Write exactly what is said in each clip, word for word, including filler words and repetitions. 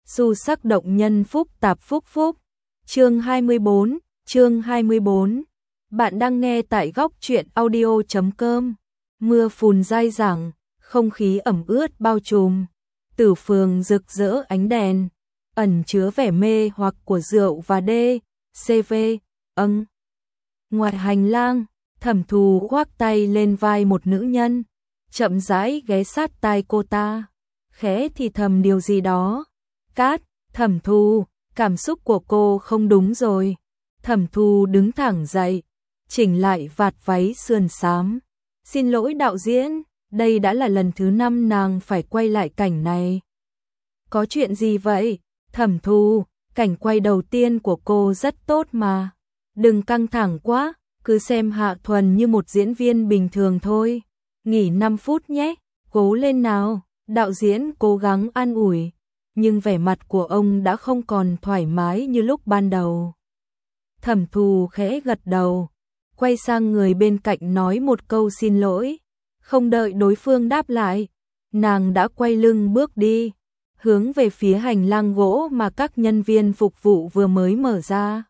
Xu sắc động nhân phúc tạp phúc phúc. Chương hai mươi bốn, chương hai mươi bốn. Bạn đang nghe tại góc truyện audio chấm com. Mưa phùn dai dẳng, không khí ẩm ướt bao trùm. Tử phường rực rỡ ánh đèn, ẩn chứa vẻ mê hoặc của rượu và đê, xê vê, âng. Ngoài hành lang, Thẩm Thù khoác tay lên vai một nữ nhân, chậm rãi ghé sát tai cô ta, khẽ thì thầm điều gì đó. Cát, Thẩm Thù, cảm xúc của cô không đúng rồi. Thẩm Thù đứng thẳng dậy, chỉnh lại vạt váy sườn xám. Xin lỗi đạo diễn, đây đã là lần thứ năm nàng phải quay lại cảnh này. Có chuyện gì vậy? Thẩm Thù, cảnh quay đầu tiên của cô rất tốt mà. Đừng căng thẳng quá, cứ xem Hạ Thuần như một diễn viên bình thường thôi. Nghỉ năm phút nhé, cố lên nào. Đạo diễn cố gắng an ủi, nhưng vẻ mặt của ông đã không còn thoải mái như lúc ban đầu. Thẩm Thù khẽ gật đầu, quay sang người bên cạnh nói một câu xin lỗi. Không đợi đối phương đáp lại, nàng đã quay lưng bước đi, hướng về phía hành lang gỗ mà các nhân viên phục vụ vừa mới mở ra.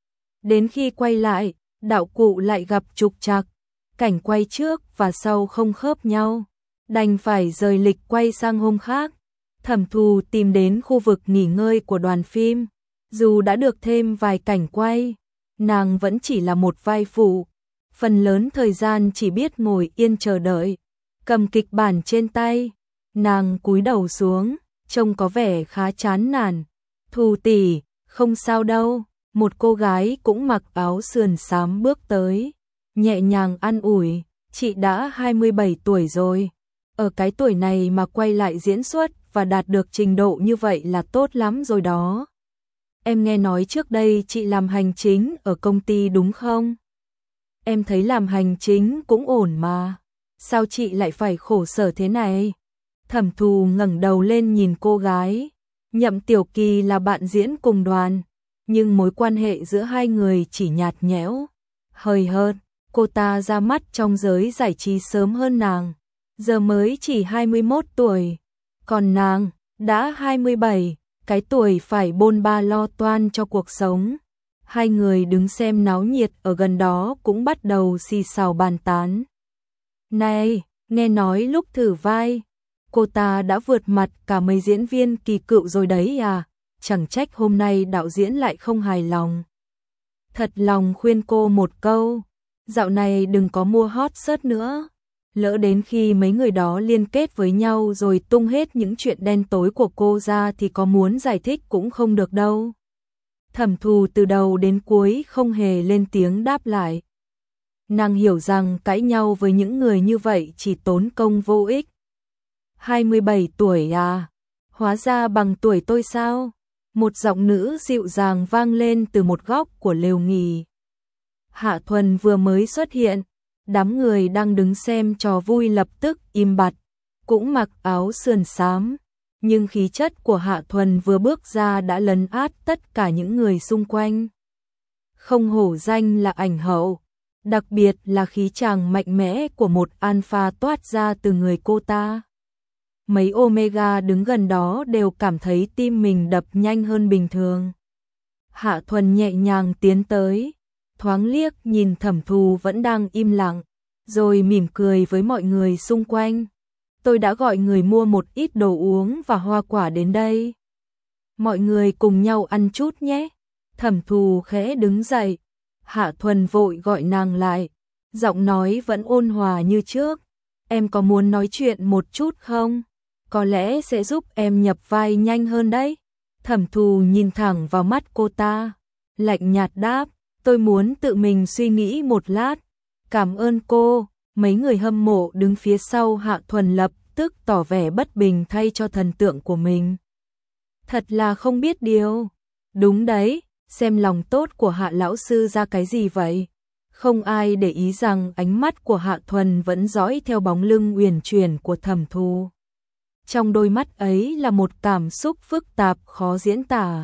Đến khi quay lại, đạo cụ lại gặp trục trặc, cảnh quay trước và sau không khớp nhau, đành phải rời lịch quay sang hôm khác. Thẩm Thù tìm đến khu vực nghỉ ngơi của đoàn phim, dù đã được thêm vài cảnh quay, nàng vẫn chỉ là một vai phụ, phần lớn thời gian chỉ biết ngồi yên chờ đợi, cầm kịch bản trên tay. Nàng cúi đầu xuống, trông có vẻ khá chán nản. Thù tỷ, không sao đâu. Một cô gái cũng mặc áo sườn xám bước tới, nhẹ nhàng an ủi, chị đã hai mươi bảy tuổi rồi. Ở cái tuổi này mà quay lại diễn xuất và đạt được trình độ như vậy là tốt lắm rồi đó. Em nghe nói trước đây chị làm hành chính ở công ty đúng không? Em thấy làm hành chính cũng ổn mà. Sao chị lại phải khổ sở thế này? Thẩm Thù ngẩng đầu lên nhìn cô gái. Nhậm Tiểu Kỳ là bạn diễn cùng đoàn, nhưng mối quan hệ giữa hai người chỉ nhạt nhẽo, hời hợt. Cô ta ra mắt trong giới giải trí sớm hơn nàng, giờ mới chỉ hai mươi mốt tuổi, còn nàng đã hai mươi bảy, cái tuổi phải bôn ba lo toan cho cuộc sống. Hai người đứng xem náo nhiệt ở gần đó cũng bắt đầu xì xào bàn tán. Này, nghe nói lúc thử vai, cô ta đã vượt mặt cả mấy diễn viên kỳ cựu rồi đấy à? Chẳng trách hôm nay đạo diễn lại không hài lòng. Thật lòng khuyên cô một câu, dạo này đừng có mua hot search nữa. Lỡ đến khi mấy người đó liên kết với nhau rồi tung hết những chuyện đen tối của cô ra thì có muốn giải thích cũng không được đâu. Thẩm Thù từ đầu đến cuối không hề lên tiếng đáp lại. Nàng hiểu rằng cãi nhau với những người như vậy chỉ tốn công vô ích. hai mươi bảy tuổi à? Hóa ra bằng tuổi tôi sao? Một giọng nữ dịu dàng vang lên từ một góc của lều nghỉ. Hạ Thuần vừa mới xuất hiện, đám người đang đứng xem trò vui lập tức im bặt, cũng mặc áo sườn xám, nhưng khí chất của Hạ Thuần vừa bước ra đã lấn át tất cả những người xung quanh. Không hổ danh là ảnh hậu, đặc biệt là khí chàng mạnh mẽ của một alpha toát ra từ người cô ta. Mấy Omega đứng gần đó đều cảm thấy tim mình đập nhanh hơn bình thường. Hạ Thuần nhẹ nhàng tiến tới, thoáng liếc nhìn Thẩm Thù vẫn đang im lặng, rồi mỉm cười với mọi người xung quanh. Tôi đã gọi người mua một ít đồ uống và hoa quả đến đây. Mọi người cùng nhau ăn chút nhé. Thẩm Thù khẽ đứng dậy, Hạ Thuần vội gọi nàng lại, giọng nói vẫn ôn hòa như trước. Em có muốn nói chuyện một chút không? Có lẽ sẽ giúp em nhập vai nhanh hơn đấy. Thẩm Thù nhìn thẳng vào mắt cô ta, lạnh nhạt đáp, tôi muốn tự mình suy nghĩ một lát. Cảm ơn cô. Mấy người hâm mộ đứng phía sau Hạ Thuần lập tức tỏ vẻ bất bình thay cho thần tượng của mình. Thật là không biết điều. Đúng đấy, xem lòng tốt của Hạ lão sư ra cái gì vậy? Không ai để ý rằng ánh mắt của Hạ Thuần vẫn dõi theo bóng lưng uyển chuyển của Thẩm Thù. Trong đôi mắt ấy là một cảm xúc phức tạp khó diễn tả.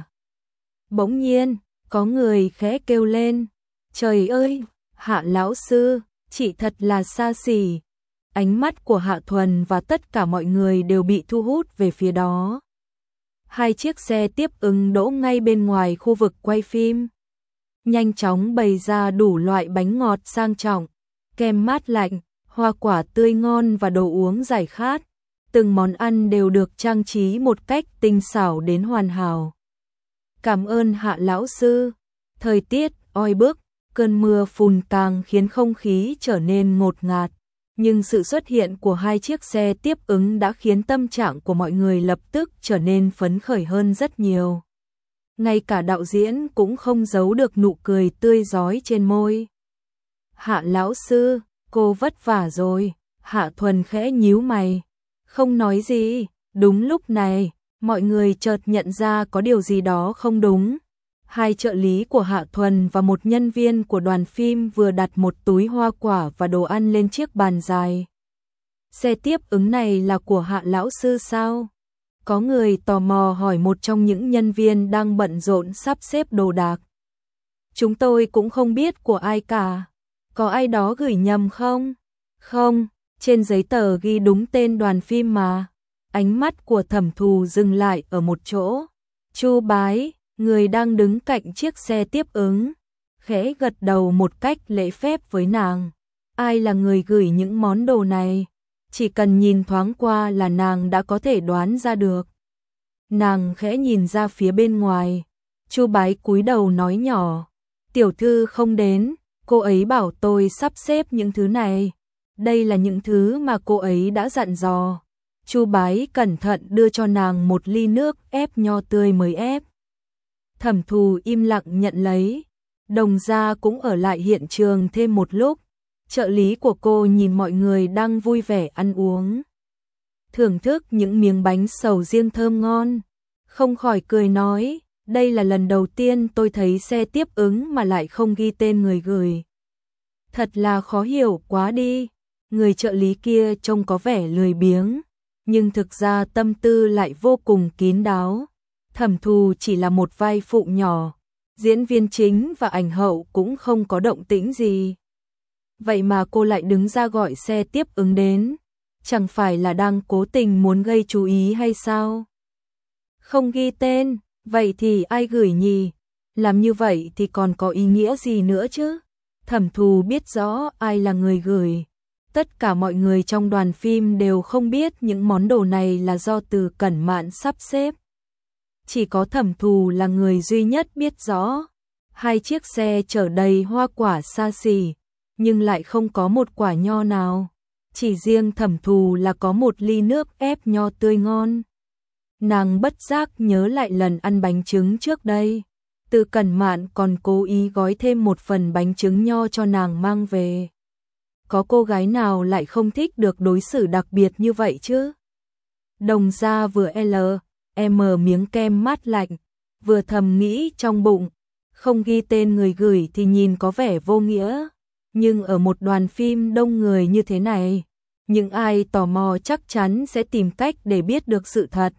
Bỗng nhiên, có người khẽ kêu lên, trời ơi, Hạ lão sư, chị thật là xa xỉ. Ánh mắt của Hạ Thuần và tất cả mọi người đều bị thu hút về phía đó. Hai chiếc xe tiếp ứng đỗ ngay bên ngoài khu vực quay phim. Nhanh chóng bày ra đủ loại bánh ngọt sang trọng, kem mát lạnh, hoa quả tươi ngon và đồ uống giải khát. Từng món ăn đều được trang trí một cách tinh xảo đến hoàn hảo. Cảm ơn Hạ lão sư. Thời tiết oi bức, cơn mưa phùn càng khiến không khí trở nên ngột ngạt. Nhưng sự xuất hiện của hai chiếc xe tiếp ứng đã khiến tâm trạng của mọi người lập tức trở nên phấn khởi hơn rất nhiều. Ngay cả đạo diễn cũng không giấu được nụ cười tươi rói trên môi. Hạ lão sư, cô vất vả rồi. Hạ Thuần khẽ nhíu mày, không nói gì. Đúng lúc này, mọi người chợt nhận ra có điều gì đó không đúng. Hai trợ lý của Hạ Thuần và một nhân viên của đoàn phim vừa đặt một túi hoa quả và đồ ăn lên chiếc bàn dài. Xe tiếp ứng này là của Hạ lão sư sao? Có người tò mò hỏi một trong những nhân viên đang bận rộn sắp xếp đồ đạc. Chúng tôi cũng không biết của ai cả. Có ai đó gửi nhầm không? Không, trên giấy tờ ghi đúng tên đoàn phim mà. Ánh mắt của Thẩm Thù dừng lại ở một chỗ. Chu Bái, người đang đứng cạnh chiếc xe tiếp ứng, khẽ gật đầu một cách lễ phép với nàng. Ai là người gửi những món đồ này? Chỉ cần nhìn thoáng qua là nàng đã có thể đoán ra được. Nàng khẽ nhìn ra phía bên ngoài. Chu Bái cúi đầu nói nhỏ, tiểu thư không đến, cô ấy bảo tôi sắp xếp những thứ này. Đây là những thứ mà cô ấy đã dặn dò. Chu Bái cẩn thận đưa cho nàng một ly nước ép nho tươi mới ép. Thẩm Thù im lặng nhận lấy. Đồng Gia cũng ở lại hiện trường thêm một lúc. Trợ lý của cô nhìn mọi người đang vui vẻ ăn uống, thưởng thức những miếng bánh sầu riêng thơm ngon, không khỏi cười nói, đây là lần đầu tiên tôi thấy xe tiếp ứng mà lại không ghi tên người gửi. Thật là khó hiểu quá đi. Người trợ lý kia trông có vẻ lười biếng, nhưng thực ra tâm tư lại vô cùng kín đáo. Thẩm Thù chỉ là một vai phụ nhỏ, diễn viên chính và ảnh hậu cũng không có động tĩnh gì. Vậy mà cô lại đứng ra gọi xe tiếp ứng đến, chẳng phải là đang cố tình muốn gây chú ý hay sao? Không ghi tên, vậy thì ai gửi nhỉ? Làm như vậy thì còn có ý nghĩa gì nữa chứ? Thẩm Thù biết rõ ai là người gửi. Tất cả mọi người trong đoàn phim đều không biết những món đồ này là do Từ Cẩn Mạn sắp xếp. Chỉ có Thẩm Thù là người duy nhất biết rõ. Hai chiếc xe chở đầy hoa quả xa xỉ, nhưng lại không có một quả nho nào. Chỉ riêng Thẩm Thù là có một ly nước ép nho tươi ngon. Nàng bất giác nhớ lại lần ăn bánh trứng trước đây. Từ Cẩn Mạn còn cố ý gói thêm một phần bánh trứng nho cho nàng mang về. Có cô gái nào lại không thích được đối xử đặc biệt như vậy chứ? Đồng Gia vừa L, M miếng kem mát lạnh, vừa thầm nghĩ trong bụng, không ghi tên người gửi thì nhìn có vẻ vô nghĩa. Nhưng ở một đoàn phim đông người như thế này, những ai tò mò chắc chắn sẽ tìm cách để biết được sự thật.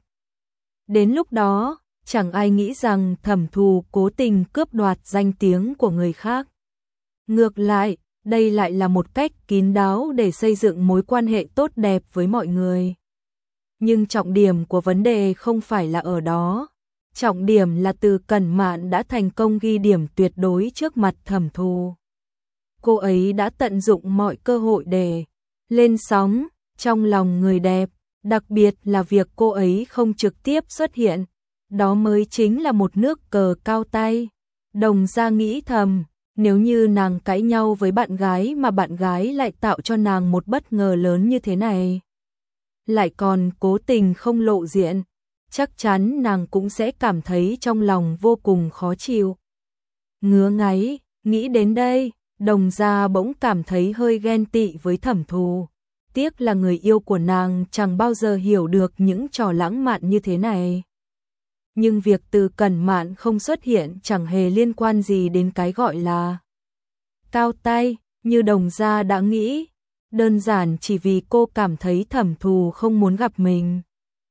Đến lúc đó, chẳng ai nghĩ rằng Thẩm Thù cố tình cướp đoạt danh tiếng của người khác. Ngược lại, đây lại là một cách kín đáo để xây dựng mối quan hệ tốt đẹp với mọi người. Nhưng trọng điểm của vấn đề không phải là ở đó. Trọng điểm là Từ Cẩn Mạn đã thành công ghi điểm tuyệt đối trước mặt Thẩm Thù. Cô ấy đã tận dụng mọi cơ hội để lên sóng trong lòng người đẹp, đặc biệt là việc cô ấy không trực tiếp xuất hiện. Đó mới chính là một nước cờ cao tay. Đồng Gia nghĩ thầm, nếu như nàng cãi nhau với bạn gái mà bạn gái lại tạo cho nàng một bất ngờ lớn như thế này, lại còn cố tình không lộ diện, chắc chắn nàng cũng sẽ cảm thấy trong lòng vô cùng khó chịu. Ngứa ngáy, nghĩ đến đây, Đồng Gia bỗng cảm thấy hơi ghen tị với Thẩm Thù. Tiếc là người yêu của nàng chẳng bao giờ hiểu được những trò lãng mạn như thế này. Nhưng việc Từ Cẩn Mạn không xuất hiện chẳng hề liên quan gì đến cái gọi là cao tay, như Đồng Gia đã nghĩ. Đơn giản chỉ vì cô cảm thấy Thẩm Thù không muốn gặp mình.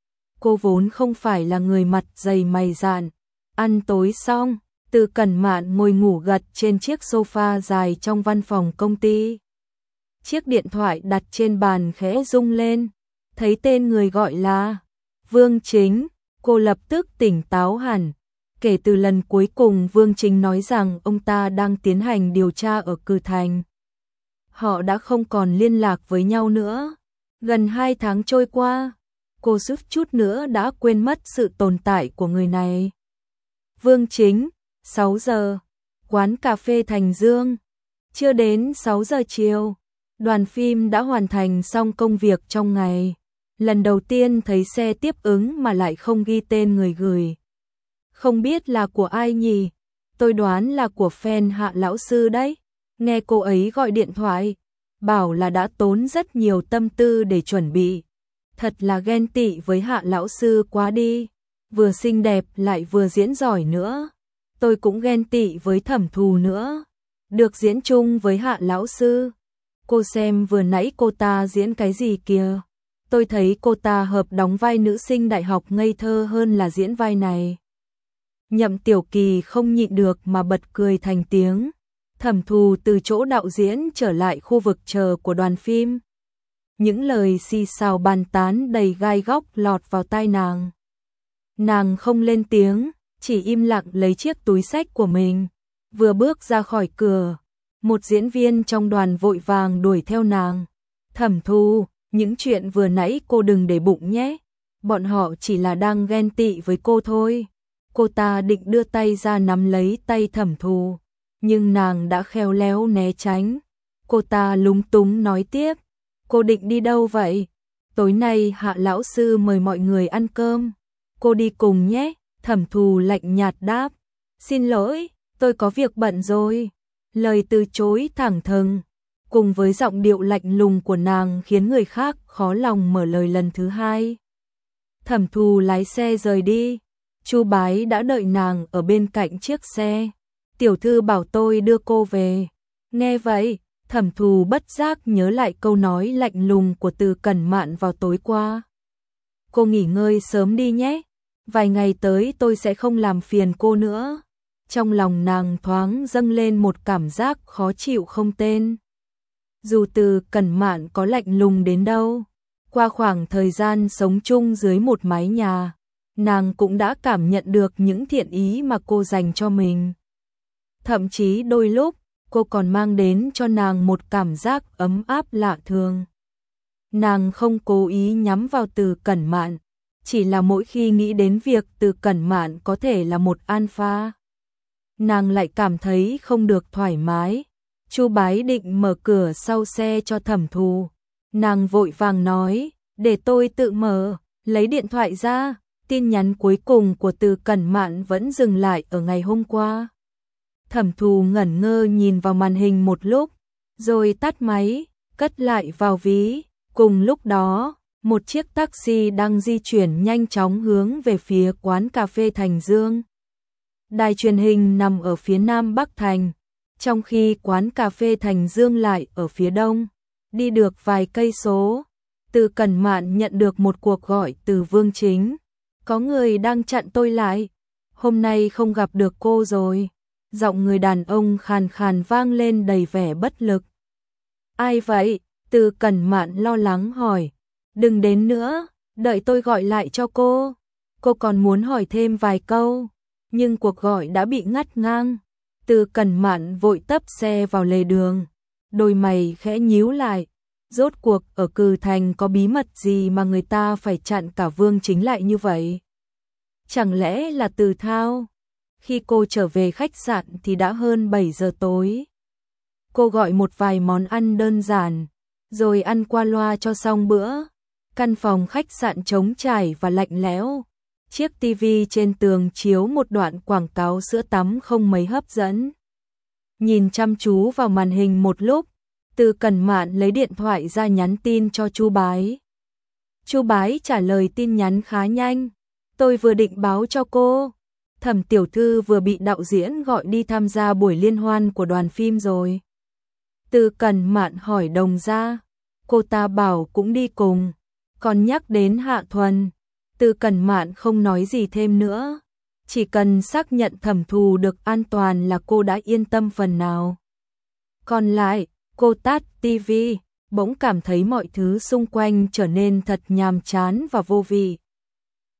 Cô vốn không phải là người mặt dày mày dạn. Ăn tối xong, Từ Cẩn Mạn ngồi ngủ gật trên chiếc sofa dài trong văn phòng công ty. Chiếc điện thoại đặt trên bàn khẽ rung lên, thấy tên người gọi là Vương Chính. Cô lập tức tỉnh táo hẳn. Kể từ lần cuối cùng Vương Chính nói rằng ông ta đang tiến hành điều tra ở Cử Thành, họ đã không còn liên lạc với nhau nữa. Gần hai tháng trôi qua, cô suýt chút nữa đã quên mất sự tồn tại của người này. Vương Chính, sáu giờ, quán cà phê Thành Dương. Chưa đến sáu giờ chiều, đoàn phim đã hoàn thành xong công việc trong ngày. Lần đầu tiên thấy xe tiếp ứng mà lại không ghi tên người gửi. Không biết là của ai nhỉ? Tôi đoán là của fan Hạ lão sư đấy. Nghe cô ấy gọi điện thoại, bảo là đã tốn rất nhiều tâm tư để chuẩn bị. Thật là ghen tị với Hạ lão sư quá đi. Vừa xinh đẹp lại vừa diễn giỏi nữa. Tôi cũng ghen tị với Thẩm Thù nữa. Được diễn chung với Hạ lão sư. Cô xem vừa nãy cô ta diễn cái gì kìa. Tôi thấy cô ta hợp đóng vai nữ sinh đại học ngây thơ hơn là diễn vai này. Nhậm Tiểu Kỳ không nhịn được mà bật cười thành tiếng. Thẩm Thù từ chỗ đạo diễn trở lại khu vực chờ của đoàn phim. Những lời xì xào bàn tán đầy gai góc lọt vào tai nàng. Nàng không lên tiếng, chỉ im lặng lấy chiếc túi xách của mình. Vừa bước ra khỏi cửa, một diễn viên trong đoàn vội vàng đuổi theo nàng. Thẩm Thù, những chuyện vừa nãy cô đừng để bụng nhé. Bọn họ chỉ là đang ghen tị với cô thôi. Cô ta định đưa tay ra nắm lấy tay Thẩm Thù, nhưng nàng đã khéo léo né tránh. Cô ta lúng túng nói tiếp, cô định đi đâu vậy? Tối nay Hạ lão sư mời mọi người ăn cơm. Cô đi cùng nhé. Thẩm Thù lạnh nhạt đáp, xin lỗi, tôi có việc bận rồi. Lời từ chối thẳng thừng, cùng với giọng điệu lạnh lùng của nàng khiến người khác khó lòng mở lời lần thứ hai. Thẩm Thù lái xe rời đi. Chu Bái đã đợi nàng ở bên cạnh chiếc xe. Tiểu thư bảo tôi đưa cô về. Nghe vậy, Thẩm Thù bất giác nhớ lại câu nói lạnh lùng của Từ Cẩn Mạn vào tối qua. Cô nghỉ ngơi sớm đi nhé. Vài ngày tới tôi sẽ không làm phiền cô nữa. Trong lòng nàng thoáng dâng lên một cảm giác khó chịu không tên. Dù Từ Cẩn Mạn có lạnh lùng đến đâu, qua khoảng thời gian sống chung dưới một mái nhà, nàng cũng đã cảm nhận được những thiện ý mà cô dành cho mình. Thậm chí đôi lúc, cô còn mang đến cho nàng một cảm giác ấm áp lạ thường. Nàng không cố ý nhắm vào Từ Cẩn Mạn, chỉ là mỗi khi nghĩ đến việc Từ Cẩn Mạn có thể là một alpha, nàng lại cảm thấy không được thoải mái. Chu Bái định mở cửa sau xe cho Thẩm Thù. Nàng vội vàng nói, để tôi tự mở, lấy điện thoại ra. Tin nhắn cuối cùng của Từ Cẩn Mạn vẫn dừng lại ở ngày hôm qua. Thẩm Thù ngẩn ngơ nhìn vào màn hình một lúc, rồi tắt máy, cất lại vào ví. Cùng lúc đó, một chiếc taxi đang di chuyển nhanh chóng hướng về phía quán cà phê Thành Dương. Đài truyền hình nằm ở phía nam Bắc Thành, trong khi quán cà phê Thành Dương lại ở phía đông. Đi được vài cây số, Từ Cẩn Mạn nhận được một cuộc gọi từ Vương Chính. Có người đang chặn tôi lại. Hôm nay không gặp được cô rồi. Giọng người đàn ông khàn khàn vang lên đầy vẻ bất lực. Ai vậy? Từ Cẩn Mạn lo lắng hỏi. Đừng đến nữa, đợi tôi gọi lại cho cô. Cô còn muốn hỏi thêm vài câu, nhưng cuộc gọi đã bị ngắt ngang. Từ Cẩn Mạn vội tấp xe vào lề đường, đôi mày khẽ nhíu lại. Rốt cuộc ở Cử Thành có bí mật gì mà người ta phải chặn cả Vương Chính lại như vậy? Chẳng lẽ là Từ Thao? Khi cô trở về khách sạn thì đã hơn bảy giờ tối. Cô gọi một vài món ăn đơn giản, rồi ăn qua loa cho xong bữa. Căn phòng khách sạn trống trải và lạnh lẽo. Chiếc tivi trên tường chiếu một đoạn quảng cáo sữa tắm không mấy hấp dẫn. Nhìn chăm chú vào màn hình một lúc, Từ Cẩn Mạn lấy điện thoại ra nhắn tin cho Chu Bái. Chu Bái trả lời tin nhắn khá nhanh. Tôi vừa định báo cho cô, Thẩm tiểu thư vừa bị đạo diễn gọi đi tham gia buổi liên hoan của đoàn phim rồi. Từ Cẩn Mạn hỏi Đồng Gia, cô ta bảo cũng đi cùng, còn nhắc đến Hạ Thuần. Từ Cẩn Mạn không nói gì thêm nữa, chỉ cần xác nhận Thẩm Thù được an toàn là cô đã yên tâm phần nào. Còn lại, cô tắt tivi, bỗng cảm thấy mọi thứ xung quanh trở nên thật nhàm chán và vô vị.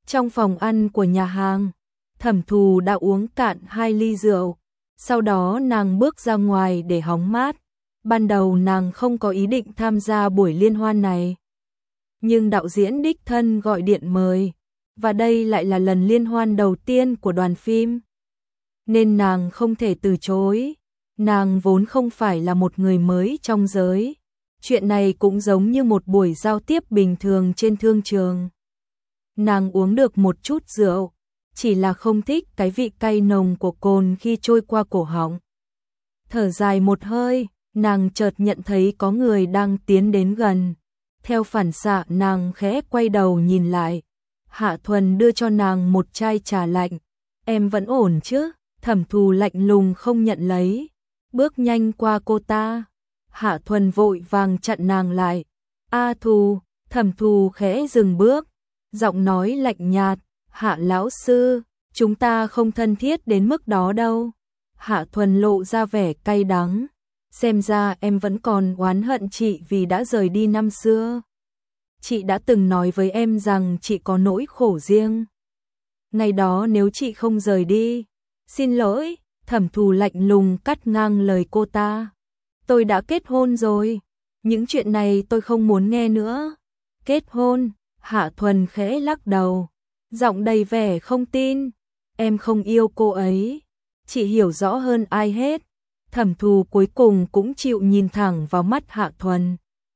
Trong phòng ăn của nhà hàng, Thẩm Thù đã uống cạn hai ly rượu, sau đó nàng bước ra ngoài để hóng mát. Ban đầu nàng không có ý định tham gia buổi liên hoan này, nhưng đạo diễn đích thân gọi điện mời, và đây lại là lần liên hoan đầu tiên của đoàn phim, nên nàng không thể từ chối. Nàng vốn không phải là một người mới trong giới, chuyện này cũng giống như một buổi giao tiếp bình thường trên thương trường. Nàng uống được một chút rượu, chỉ là không thích cái vị cay nồng của cồn khi trôi qua cổ họng. Thở dài một hơi, nàng chợt nhận thấy có người đang tiến đến gần. Theo phản xạ nàng khẽ quay đầu nhìn lại. Hạ Thuần đưa cho nàng một chai trà lạnh. Em vẫn ổn chứ? Thẩm Thù lạnh lùng không nhận lấy, bước nhanh qua cô ta. Hạ Thuần vội vàng chặn nàng lại. A Thù. Thẩm Thù khẽ dừng bước, giọng nói lạnh nhạt. Hạ lão sư, chúng ta không thân thiết đến mức đó đâu. Hạ Thuần lộ ra vẻ cay đắng. Xem ra em vẫn còn oán hận chị vì đã rời đi năm xưa. Chị đã từng nói với em rằng chị có nỗi khổ riêng. Ngày đó nếu chị không rời đi, xin lỗi. Thẩm Thù lạnh lùng cắt ngang lời cô ta. Tôi đã kết hôn rồi, những chuyện này tôi không muốn nghe nữa. Kết hôn? Hạ Thuần khẽ lắc đầu, giọng đầy vẻ không tin. Em không yêu cô ấy, chị hiểu rõ hơn ai hết. Thẩm Thù cuối cùng cũng chịu nhìn thẳng vào mắt Hạ Thuần.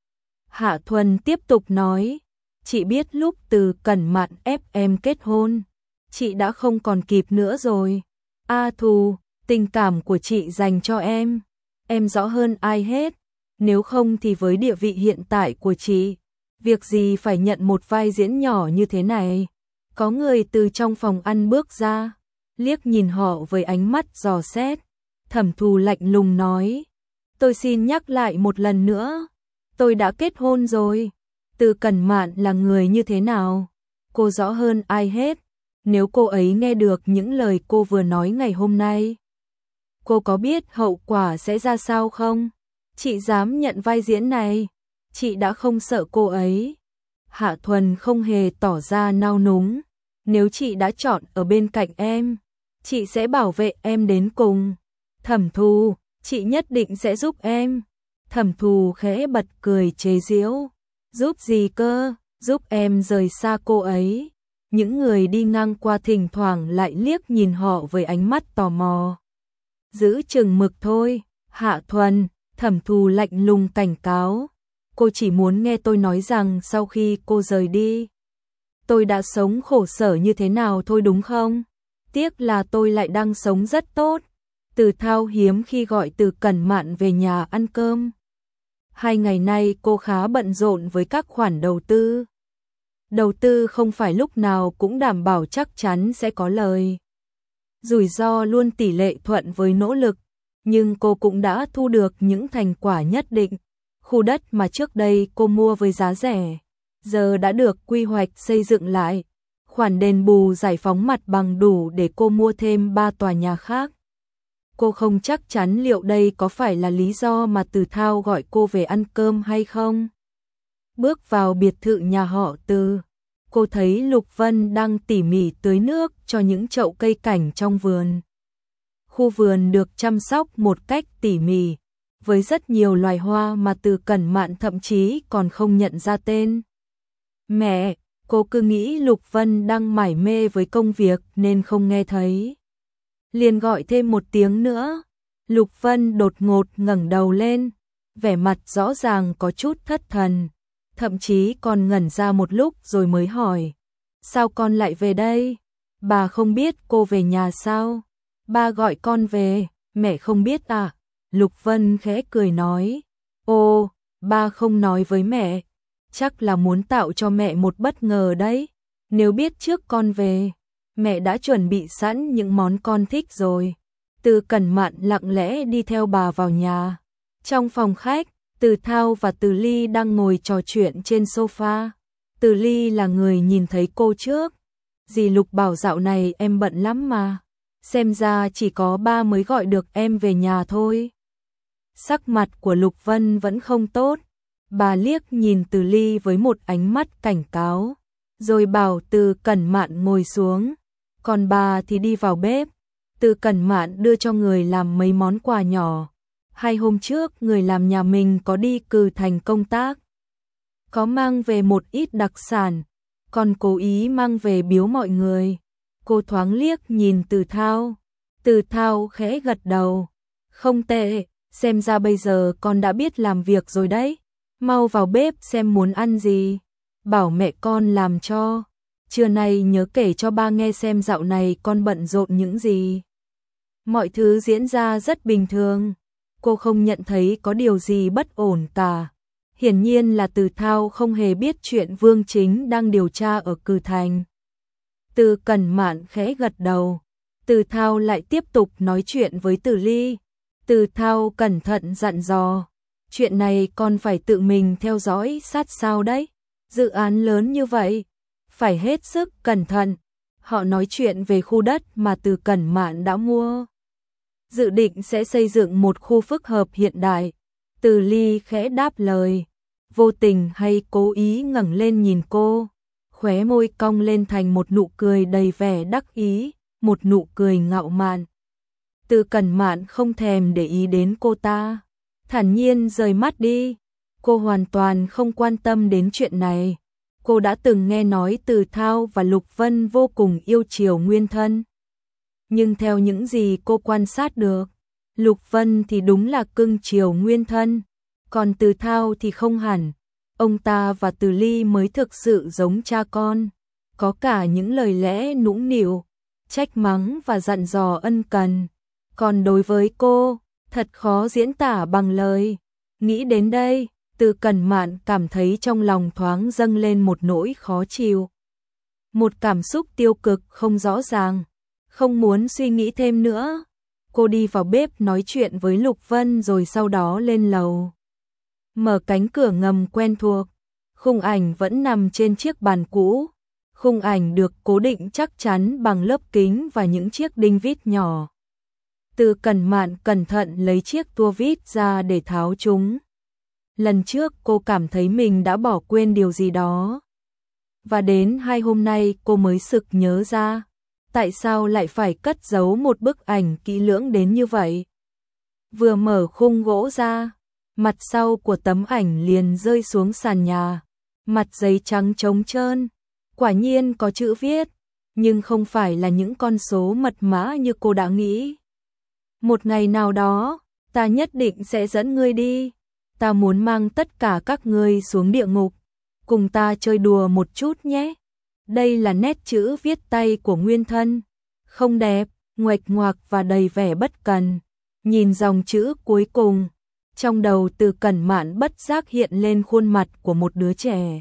Hạ Thuần tiếp tục nói, chị biết lúc Từ Cẩn Mạn ép em kết hôn, chị đã không còn kịp nữa rồi. A Thù, tình cảm của chị dành cho em, em rõ hơn ai hết. Nếu không thì với địa vị hiện tại của chị, việc gì phải nhận một vai diễn nhỏ như thế này. Có người từ trong phòng ăn bước ra, liếc nhìn họ với ánh mắt dò xét. Thẩm Thù lạnh lùng nói, tôi xin nhắc lại một lần nữa, tôi đã kết hôn rồi. Từ Cẩn Mạn là người như thế nào, cô rõ hơn ai hết. Nếu cô ấy nghe được những lời cô vừa nói ngày hôm nay, cô có biết hậu quả sẽ ra sao không? Chị dám nhận vai diễn này, chị đã không sợ cô ấy. Hạ Thuần không hề tỏ ra nao núng. Nếu chị đã chọn ở bên cạnh em, chị sẽ bảo vệ em đến cùng. Thẩm Thù, chị nhất định sẽ giúp em. Thẩm Thù khẽ bật cười chế giễu. Giúp gì cơ? Giúp em rời xa cô ấy. Những người đi ngang qua thỉnh thoảng lại liếc nhìn họ với ánh mắt tò mò. Giữ chừng mực thôi. Hạ Thuần, Thẩm Thù lạnh lùng cảnh cáo. Cô chỉ muốn nghe tôi nói rằng sau khi cô rời đi, tôi đã sống khổ sở như thế nào thôi đúng không? Tiếc là tôi lại đang sống rất tốt. Từ Thao hiếm khi gọi Từ Cẩn Mạn về nhà ăn cơm. Hai ngày nay cô khá bận rộn với các khoản đầu tư. Đầu tư không phải lúc nào cũng đảm bảo chắc chắn sẽ có lời. Rủi ro luôn tỷ lệ thuận với nỗ lực, nhưng cô cũng đã thu được những thành quả nhất định. Khu đất mà trước đây cô mua với giá rẻ, giờ đã được quy hoạch xây dựng lại. Khoản đền bù giải phóng mặt bằng đủ để cô mua thêm ba tòa nhà khác. Cô không chắc chắn liệu đây có phải là lý do mà Từ Thao gọi cô về ăn cơm hay không. Bước vào biệt thự nhà họ Từ, cô thấy Lục Vân đang tỉ mỉ tưới nước cho những chậu cây cảnh trong vườn. Khu vườn được chăm sóc một cách tỉ mỉ, với rất nhiều loài hoa mà Từ Cẩn Mạn thậm chí còn không nhận ra tên. Mẹ, cô cứ nghĩ Lục Vân đang mải mê với công việc nên không nghe thấy. Liền gọi thêm một tiếng nữa. Lục Vân đột ngột ngẩng đầu lên, vẻ mặt rõ ràng có chút thất thần, thậm chí còn ngẩn ra một lúc rồi mới hỏi. Sao con lại về đây? Bà không biết cô về nhà sao? Ba gọi con về, mẹ không biết à? Lục Vân khẽ cười nói. Ô, ba không nói với mẹ, chắc là muốn tạo cho mẹ một bất ngờ đấy. Nếu biết trước con về, mẹ đã chuẩn bị sẵn những món con thích rồi. Từ Cẩn Mạn lặng lẽ đi theo bà vào nhà. Trong phòng khách, Từ Thao và Từ Ly đang ngồi trò chuyện trên sofa. Từ Ly là người nhìn thấy cô trước. Dì Lục bảo dạo này em bận lắm mà. Xem ra chỉ có ba mới gọi được em về nhà thôi. Sắc mặt của Lục Vân vẫn không tốt. Bà liếc nhìn Từ Ly với một ánh mắt cảnh cáo. rồi bảo Từ Cẩn Mạn ngồi xuống, còn bà thì đi vào bếp. Từ Cẩn Mạn đưa cho người làm mấy món quà nhỏ. Hai hôm trước người làm nhà mình có đi Cừ Thành công tác, có mang về một ít đặc sản, còn cố ý mang về biếu mọi người. Cô thoáng liếc nhìn Từ Thao. Từ Thao khẽ gật đầu. Không tệ, xem ra bây giờ con đã biết làm việc rồi đấy. Mau vào bếp xem muốn ăn gì, bảo mẹ con làm cho. Trưa nay nhớ kể cho ba nghe xem dạo này con bận rộn những gì. Mọi thứ diễn ra rất bình thường, cô không nhận thấy có điều gì bất ổn cả. Hiển nhiên là Từ Thao không hề biết chuyện Vương Chính đang điều tra ở Cừ Thành. Từ Cẩn Mạn khẽ gật đầu. Từ Thao lại tiếp tục nói chuyện với Từ Ly. Từ Thao cẩn thận dặn dò, chuyện này con phải tự mình theo dõi sát sao đấy. Dự án lớn như vậy, phải hết sức cẩn thận. Họ nói chuyện về khu đất mà Từ Cẩn Mạn đã mua. Dự định sẽ xây dựng một khu phức hợp hiện đại. Từ Ly khẽ đáp lời, vô tình hay cố ý ngẩng lên nhìn cô, khóe môi cong lên thành một nụ cười đầy vẻ đắc ý, một nụ cười ngạo mạn. Từ Cẩn Mạn không thèm để ý đến cô ta, thản nhiên rời mắt đi. Cô hoàn toàn không quan tâm đến chuyện này. Cô đã từng nghe nói Từ Thao và Lục Vân vô cùng yêu chiều Nguyên Thân. Nhưng theo những gì cô quan sát được, Lục Vân thì đúng là cưng chiều Nguyên Thân, còn Từ Thao thì không hẳn. Ông ta và Từ Ly mới thực sự giống cha con, có cả những lời lẽ nũng nịu, trách mắng và dặn dò ân cần. Còn đối với cô, thật khó diễn tả bằng lời. Nghĩ đến đây, Từ Cẩn Mạn cảm thấy trong lòng thoáng dâng lên một nỗi khó chịu. Một cảm xúc tiêu cực không rõ ràng, không muốn suy nghĩ thêm nữa. Cô đi vào bếp nói chuyện với Lục Vân rồi sau đó lên lầu. Mở cánh cửa ngầm quen thuộc, khung ảnh vẫn nằm trên chiếc bàn cũ. Khung ảnh được cố định chắc chắn bằng lớp kính và những chiếc đinh vít nhỏ. Từ Cẩn Mạn cẩn thận lấy chiếc tua vít ra để tháo chúng. Lần trước cô cảm thấy mình đã bỏ quên điều gì đó. Và đến hai hôm nay cô mới sực nhớ ra, tại sao lại phải cất giấu một bức ảnh kỹ lưỡng đến như vậy. Vừa mở khung gỗ ra, mặt sau của tấm ảnh liền rơi xuống sàn nhà. Mặt giấy trắng trống trơn, quả nhiên có chữ viết, nhưng không phải là những con số mật mã như cô đã nghĩ. Một ngày nào đó, ta nhất định sẽ dẫn ngươi đi. Ta muốn mang tất cả các ngươi xuống địa ngục, cùng ta chơi đùa một chút nhé. Đây là nét chữ viết tay của Nguyên Thân, không đẹp, nguệch ngoạc và đầy vẻ bất cần. Nhìn dòng chữ cuối cùng, trong đầu Từ Cẩn Mạn bất giác hiện lên khuôn mặt của một đứa trẻ.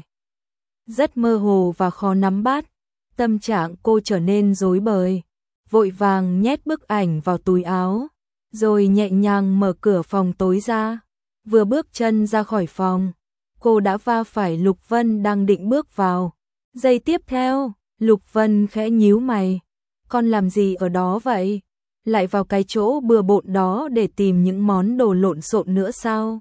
Rất mơ hồ và khó nắm bắt, tâm trạng cô trở nên rối bời, vội vàng nhét bức ảnh vào túi áo, rồi nhẹ nhàng mở cửa phòng tối ra. Vừa bước chân ra khỏi phòng, cô đã va phải Lục Vân đang định bước vào. Giây tiếp theo, Lục Vân khẽ nhíu mày. Con làm gì ở đó vậy? Lại vào cái chỗ bừa bộn đó để tìm những món đồ lộn xộn nữa sao?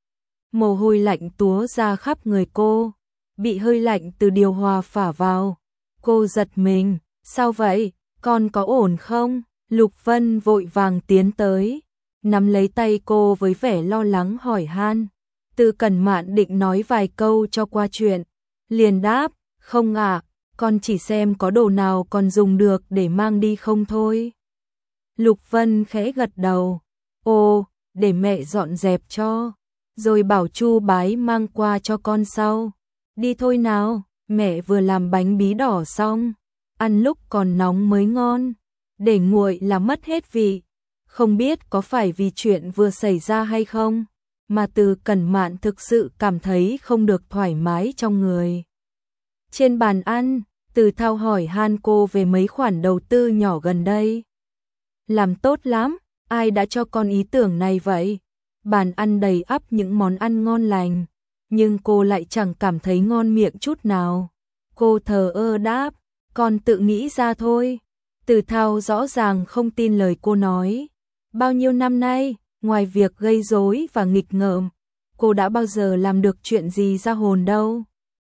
Mồ hôi lạnh túa ra khắp người cô, bị hơi lạnh từ điều hòa phả vào. Cô giật mình, sao vậy? Con có ổn không? Lục Vân vội vàng tiến tới, nắm lấy tay cô với vẻ lo lắng hỏi han. Từ Cẩn Mạn định nói vài câu cho qua chuyện, liền đáp, không ạ, con chỉ xem có đồ nào còn dùng được để mang đi không thôi. Lục Vân khẽ gật đầu, ồ, để mẹ dọn dẹp cho, rồi bảo Chu Bái mang qua cho con sau. Đi thôi nào, mẹ vừa làm bánh bí đỏ xong, ăn lúc còn nóng mới ngon, để nguội là mất hết vị. Không biết có phải vì chuyện vừa xảy ra hay không, mà Từ Cẩn Mạn thực sự cảm thấy không được thoải mái trong người. Trên bàn ăn, Từ Thao hỏi han cô về mấy khoản đầu tư nhỏ gần đây. Làm tốt lắm, ai đã cho con ý tưởng này vậy? Bàn ăn đầy ắp những món ăn ngon lành, nhưng cô lại chẳng cảm thấy ngon miệng chút nào. Cô thờ ơ đáp, con tự nghĩ ra thôi. Từ Thao rõ ràng không tin lời cô nói. Bao nhiêu năm nay, ngoài việc gây rối và nghịch ngợm, cô đã bao giờ làm được chuyện gì ra hồn đâu.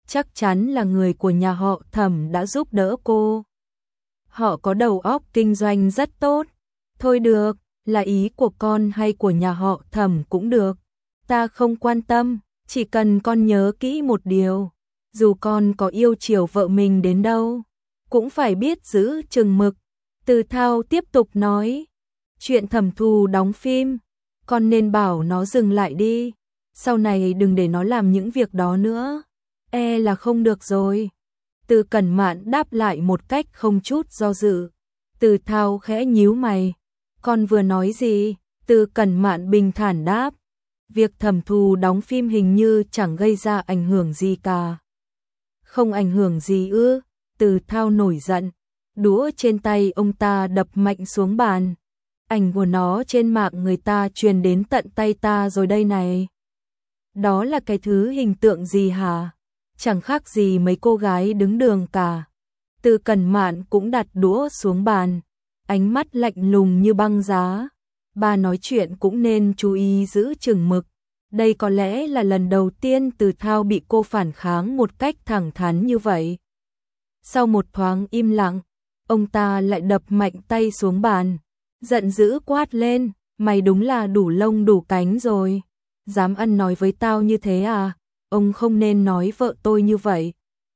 chắc chắn là người của nhà họ Thẩm đã giúp đỡ cô. Họ có đầu óc kinh doanh rất tốt. Thôi được, là ý của con hay của nhà họ Thẩm cũng được. Ta không quan tâm, chỉ cần con nhớ kỹ một điều. Dù con có yêu chiều vợ mình đến đâu, cũng phải biết giữ chừng mực. Từ Thao tiếp tục nói, chuyện Thẩm Thù đóng phim, con nên bảo nó dừng lại đi. Sau này đừng để nó làm những việc đó nữa. E là không được rồi. Từ Cẩn Mạn đáp lại một cách không chút do dự. Từ Thao khẽ nhíu mày. Con vừa nói gì? Từ Cẩn Mạn bình thản đáp. Việc Thẩm Thù đóng phim hình như chẳng gây ra ảnh hưởng gì cả. Không ảnh hưởng gì ư? Từ Thao nổi giận. Đũa trên tay ông ta đập mạnh xuống bàn. Ảnh của nó trên mạng người ta truyền đến tận tay ta rồi đây này. Đó là cái thứ hình tượng gì hả? Chẳng khác gì mấy cô gái đứng đường cả. Từ Cẩn Mạn cũng đặt đũa xuống bàn, ánh mắt lạnh lùng như băng giá. Bà nói chuyện cũng nên chú ý giữ chừng mực. Đây có lẽ là lần đầu tiên Từ Thao bị cô phản kháng một cách thẳng thắn như vậy. Sau một thoáng im lặng, ông ta lại đập mạnh tay xuống bàn, giận dữ quát lên, mày đúng là đủ lông đủ cánh rồi. Dám ăn nói với tao như thế à? Ông không nên nói vợ tôi như vậy.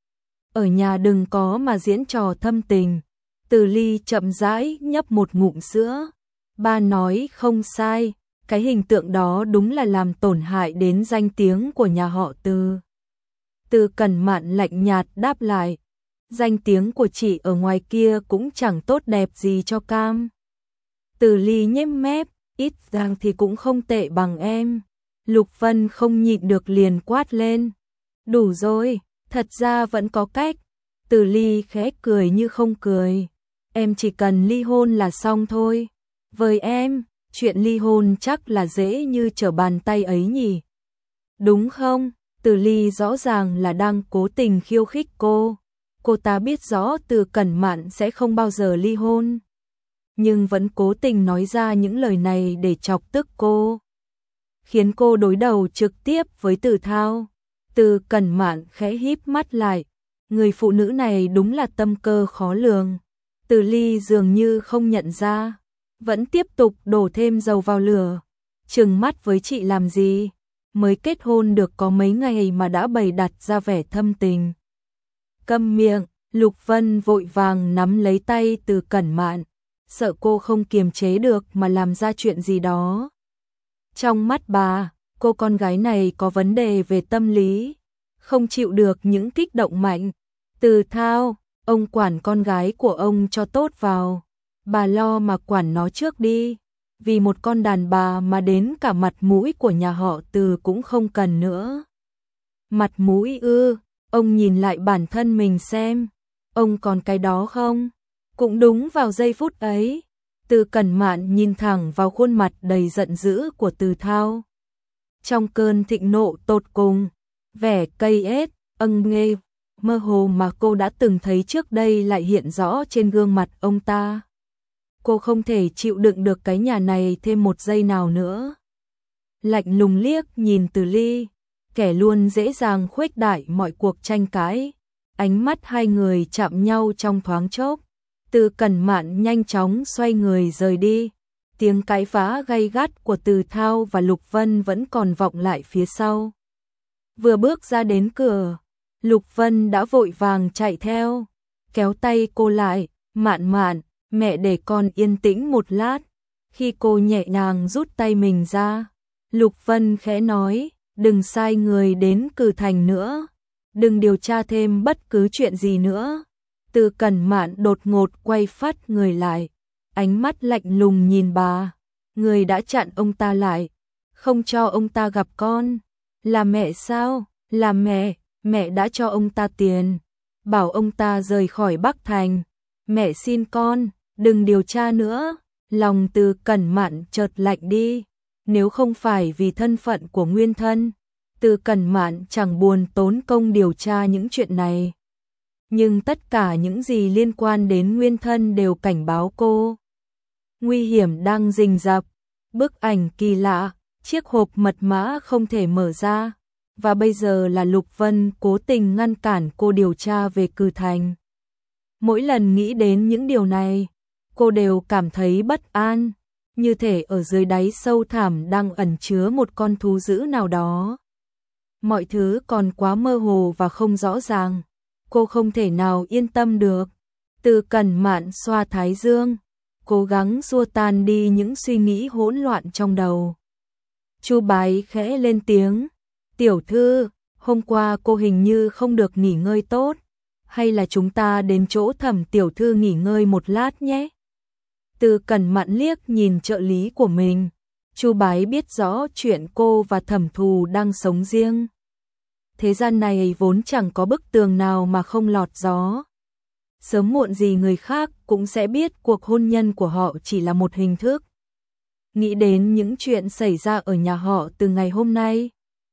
Ở nhà đừng có mà diễn trò thâm tình. Từ Ly chậm rãi nhấp một ngụm sữa. Ba nói không sai, cái hình tượng đó đúng là làm tổn hại đến danh tiếng của nhà họ Từ. Từ Cẩn Mạn lạnh nhạt đáp lại, danh tiếng của chị ở ngoài kia cũng chẳng tốt đẹp gì cho cam. Từ Ly nhếch mép, ít ra thì cũng không tệ bằng em. Lục Vân không nhịn được liền quát lên. Đủ rồi, thật ra vẫn có cách. Từ Ly khẽ cười như không cười. Em chỉ cần ly hôn là xong thôi. Với em, chuyện ly hôn chắc là dễ như trở bàn tay ấy nhỉ. Đúng không? Từ Ly rõ ràng là đang cố tình khiêu khích cô. Cô ta biết rõ Từ Cẩn Mạn sẽ không bao giờ ly hôn, nhưng vẫn cố tình nói ra những lời này để chọc tức cô, khiến cô đối đầu trực tiếp với Từ Thao. Từ Cẩn Mạn khẽ híp mắt lại, người phụ nữ này đúng là tâm cơ khó lường. Từ Ly dường như không nhận ra, vẫn tiếp tục đổ thêm dầu vào lửa. Trừng mắt với chị làm gì? Mới kết hôn được có mấy ngày mà đã bày đặt ra vẻ thâm tình. Câm miệng, Lục Vân vội vàng nắm lấy tay Từ Cẩn Mạn, sợ cô không kiềm chế được mà làm ra chuyện gì đó. Trong mắt bà, cô con gái này có vấn đề về tâm lý, không chịu được những kích động mạnh. Từ Thao, ông quản con gái của ông cho tốt vào. Bà lo mà quản nó trước đi. Vì một con đàn bà mà đến cả mặt mũi của nhà họ Từ cũng không cần nữa. Mặt mũi ư? Ông nhìn lại bản thân mình xem, ông còn cái đó không? Cũng đúng vào giây phút ấy, Từ Cẩn Mạn nhìn thẳng vào khuôn mặt đầy giận dữ của Từ Thao. Trong cơn thịnh nộ tột cùng, vẻ cay ết, âng nghê, mơ hồ mà cô đã từng thấy trước đây lại hiện rõ trên gương mặt ông ta. Cô không thể chịu đựng được cái nhà này thêm một giây nào nữa. Lạnh lùng liếc nhìn Từ Ly, kẻ luôn dễ dàng khuếch đại mọi cuộc tranh cãi. Ánh mắt hai người chạm nhau trong thoáng chốc. Từ Cẩn Mạn nhanh chóng xoay người rời đi. Tiếng cãi vã gay gắt của Từ Thao và Lục Vân vẫn còn vọng lại phía sau. Vừa bước ra đến cửa, Lục Vân đã vội vàng chạy theo, kéo tay cô lại. Mạn Mạn, mẹ để con yên tĩnh một lát. Khi cô nhẹ nhàng rút tay mình ra, Lục Vân khẽ nói, đừng sai người đến Cử Thành nữa, đừng điều tra thêm bất cứ chuyện gì nữa. Từ Cẩn Mạn đột ngột quay phát người lại, ánh mắt lạnh lùng nhìn bà. Người đã chặn ông ta lại, không cho ông ta gặp con, là mẹ sao? Là mẹ, mẹ đã cho ông ta tiền, bảo ông ta rời khỏi Bắc Thành. Mẹ xin con, đừng điều tra nữa. Lòng Từ Cẩn Mạn chợt lạnh đi. Nếu không phải vì thân phận của nguyên thân, Từ Cẩn Mạn chẳng buồn tốn công điều tra những chuyện này. Nhưng tất cả những gì liên quan đến nguyên thân đều cảnh báo cô. Nguy hiểm đang rình rập, bức ảnh kỳ lạ, chiếc hộp mật mã không thể mở ra, và bây giờ là Lục Vân cố tình ngăn cản cô điều tra về Cử Thành. Mỗi lần nghĩ đến những điều này, cô đều cảm thấy bất an, như thể ở dưới đáy sâu thẳm đang ẩn chứa một con thú dữ nào đó. Mọi thứ còn quá mơ hồ và không rõ ràng, cô không thể nào yên tâm được. Từ Cẩn Mạn xoa thái dương, cố gắng xua tan đi những suy nghĩ hỗn loạn trong đầu. Chu Bái khẽ lên tiếng, "Tiểu thư, hôm qua cô hình như không được nghỉ ngơi tốt, hay là chúng ta đến chỗ Thẩm tiểu thư nghỉ ngơi một lát nhé?" Từ Cẩn Mạn liếc nhìn trợ lý của mình, Chu Bái biết rõ chuyện cô và Thẩm Thù đang sống riêng. Thế gian này vốn chẳng có bức tường nào mà không lọt gió. Sớm muộn gì người khác cũng sẽ biết cuộc hôn nhân của họ chỉ là một hình thức. Nghĩ đến những chuyện xảy ra ở nhà họ từ ngày hôm nay,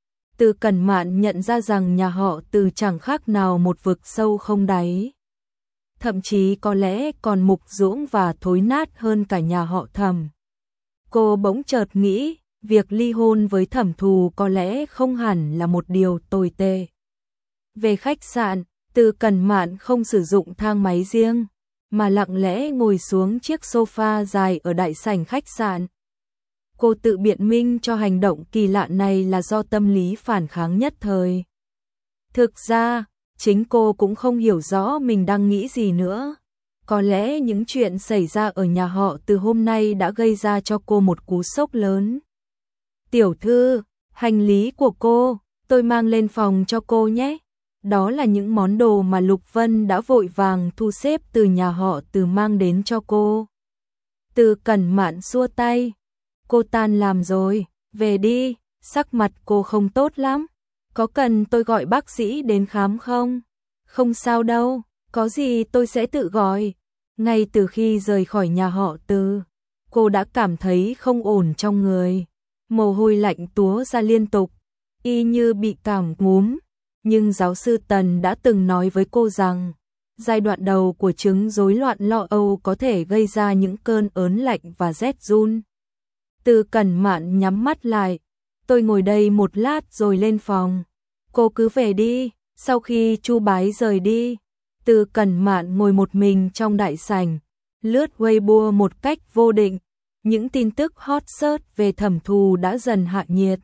Từ Cẩn Mạn nhận ra rằng nhà họ Từ chẳng khác nào một vực sâu không đáy. Thậm chí có lẽ còn mục ruỗng và thối nát hơn cả nhà họ Thẩm. Cô bỗng chợt nghĩ, việc ly hôn với Thẩm Thù có lẽ không hẳn là một điều tồi tệ. Về khách sạn, Từ Cẩn Mạn không sử dụng thang máy riêng, mà lặng lẽ ngồi xuống chiếc sofa dài ở đại sảnh khách sạn. Cô tự biện minh cho hành động kỳ lạ này là do tâm lý phản kháng nhất thời. Thực ra, chính cô cũng không hiểu rõ mình đang nghĩ gì nữa. Có lẽ những chuyện xảy ra ở nhà họ từ hôm nay đã gây ra cho cô một cú sốc lớn. "Tiểu thư, hành lý của cô, tôi mang lên phòng cho cô nhé." Đó là những món đồ mà Lục Vân đã vội vàng thu xếp từ nhà họ Từ mang đến cho cô. Từ Cẩn Mạn xua tay, "Cô tan làm rồi, về đi." Sắc mặt cô không tốt lắm. "Có cần tôi gọi bác sĩ đến khám không?" "Không sao đâu, có gì tôi sẽ tự gọi." Ngay từ khi rời khỏi nhà họ Từ, cô đã cảm thấy không ổn trong người. Mồ hôi lạnh túa ra liên tục, y như bị cảm cúm. Nhưng giáo sư Tần đã từng nói với cô rằng, giai đoạn đầu của chứng rối loạn lo âu có thể gây ra những cơn ớn lạnh và rét run. Từ Cẩn Mạn nhắm mắt lại, "Tôi ngồi đây một lát rồi lên phòng." "Cô cứ về đi." Sau khi Chu Bái rời đi, Từ Cẩn Mạn ngồi một mình trong đại sảnh, lướt Weibo một cách vô định. Những tin tức hot search về Thẩm Thù đã dần hạ nhiệt.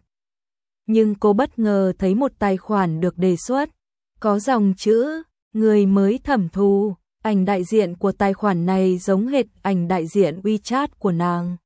Nhưng cô bất ngờ thấy một tài khoản được đề xuất, có dòng chữ, "Người mới Thẩm Thù." Ảnh đại diện của tài khoản này giống hệt ảnh đại diện WeChat của nàng.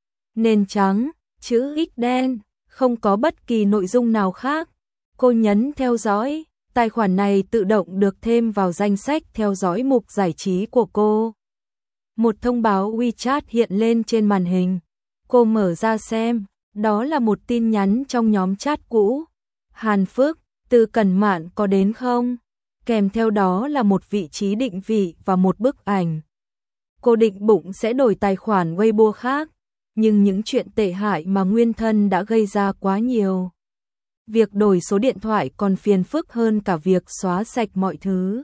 Nền trắng, chữ X đen, không có bất kỳ nội dung nào khác. Cô nhấn theo dõi, tài khoản này tự động được thêm vào danh sách theo dõi mục giải trí của cô. Một thông báo WeChat hiện lên trên màn hình. Cô mở ra xem, đó là một tin nhắn trong nhóm chat cũ. "Hàn Phước, Từ Cẩn Mạn có đến không?" Kèm theo đó là một vị trí định vị và một bức ảnh. Cô định bụng sẽ đổi tài khoản Weibo khác, nhưng những chuyện tệ hại mà nguyên thân đã gây ra quá nhiều. Việc đổi số điện thoại còn phiền phức hơn cả việc xóa sạch mọi thứ.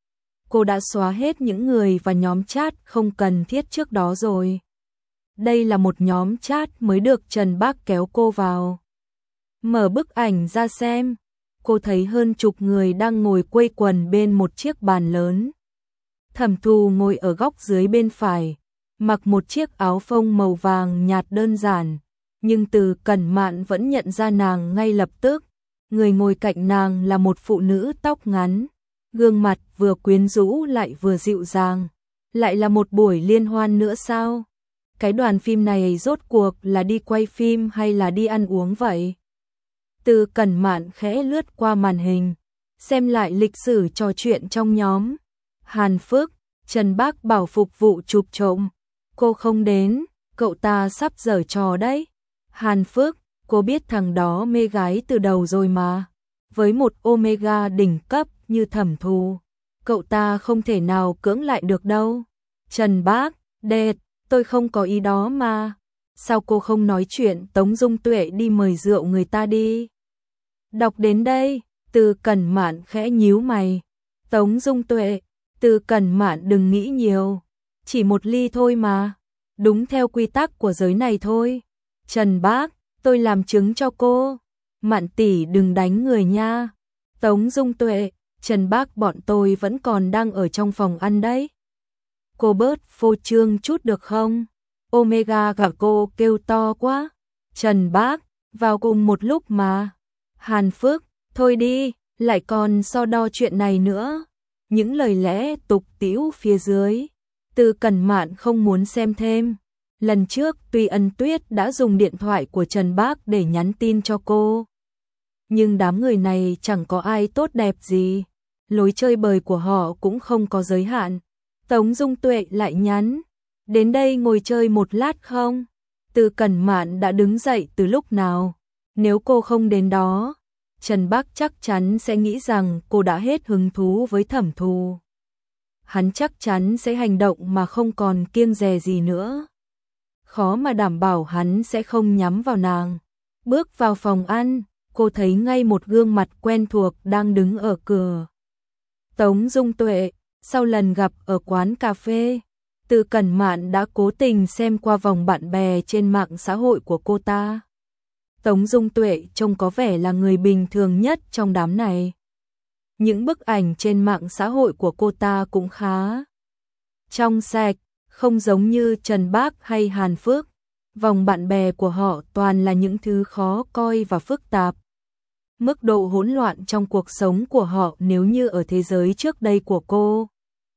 Cô đã xóa hết những người và nhóm chat không cần thiết trước đó rồi. Đây là một nhóm chat mới được Trần Bác kéo cô vào. Mở bức ảnh ra xem, cô thấy hơn chục người đang ngồi quây quần bên một chiếc bàn lớn. Thẩm Thù ngồi ở góc dưới bên phải, mặc một chiếc áo phông màu vàng nhạt đơn giản, nhưng Từ Cẩn Mạn vẫn nhận ra nàng ngay lập tức. Người ngồi cạnh nàng là một phụ nữ tóc ngắn, gương mặt vừa quyến rũ lại vừa dịu dàng. Lại là một buổi liên hoan nữa sao? Cái đoàn phim này rốt cuộc là đi quay phim hay là đi ăn uống vậy? Từ Cẩn Mạn khẽ lướt qua màn hình, xem lại lịch sử trò chuyện trong nhóm. Hàn Phước, Trần Bác bảo phục vụ chụp trộm. Cô không đến, cậu ta sắp giở trò đấy. Hàn Phước, cô biết thằng đó mê gái từ đầu rồi mà. Với một Omega đỉnh cấp như Thẩm Thù, cậu ta không thể nào cưỡng lại được đâu. Trần Bác, đệt, tôi không có ý đó mà. Sao cô không nói chuyện Tống Dung Tuệ đi mời rượu người ta đi? Đọc đến đây, Từ Cẩn Mạn khẽ nhíu mày. Tống Dung Tuệ, Từ Cẩn Mạn đừng nghĩ nhiều. Chỉ một ly thôi mà. Đúng theo quy tắc của giới này thôi. Trần Bác, tôi làm chứng cho cô. Mạn tỷ đừng đánh người nha. Tống Dung Tuệ, Trần Bác bọn tôi vẫn còn đang ở trong phòng ăn đấy. Cô bớt phô trương chút được không? Omega gặp cô kêu to quá. Trần Bác, vào cùng một lúc mà. Hàn Phước, thôi đi, lại còn so đo chuyện này nữa. Những lời lẽ tục tĩu phía dưới. Từ Cẩn Mạn không muốn xem thêm. Lần trước tuy Ân Tuyết đã dùng điện thoại của Trần Bác để nhắn tin cho cô. Nhưng đám người này chẳng có ai tốt đẹp gì. Lối chơi bời của họ cũng không có giới hạn. Tống Dung Tuệ lại nhắn. Đến đây ngồi chơi một lát không? Từ Cẩn Mạn đã đứng dậy từ lúc nào? Nếu cô không đến đó, Trần Bác chắc chắn sẽ nghĩ rằng cô đã hết hứng thú với Thẩm Thù. Hắn chắc chắn sẽ hành động mà không còn kiêng dè gì nữa. Khó mà đảm bảo hắn sẽ không nhắm vào nàng. Bước vào phòng ăn, cô thấy ngay một gương mặt quen thuộc đang đứng ở cửa. Tống Dung Tuệ, sau lần gặp ở quán cà phê, Từ Cẩn Mạn đã cố tình xem qua vòng bạn bè trên mạng xã hội của cô ta. Tống Dung Tuệ trông có vẻ là người bình thường nhất trong đám này. Những bức ảnh trên mạng xã hội của cô ta cũng khá trong sạch, không giống như Trần Bác hay Hàn Phước. Vòng bạn bè của họ toàn là những thứ khó coi và phức tạp. Mức độ hỗn loạn trong cuộc sống của họ nếu như ở thế giới trước đây của cô,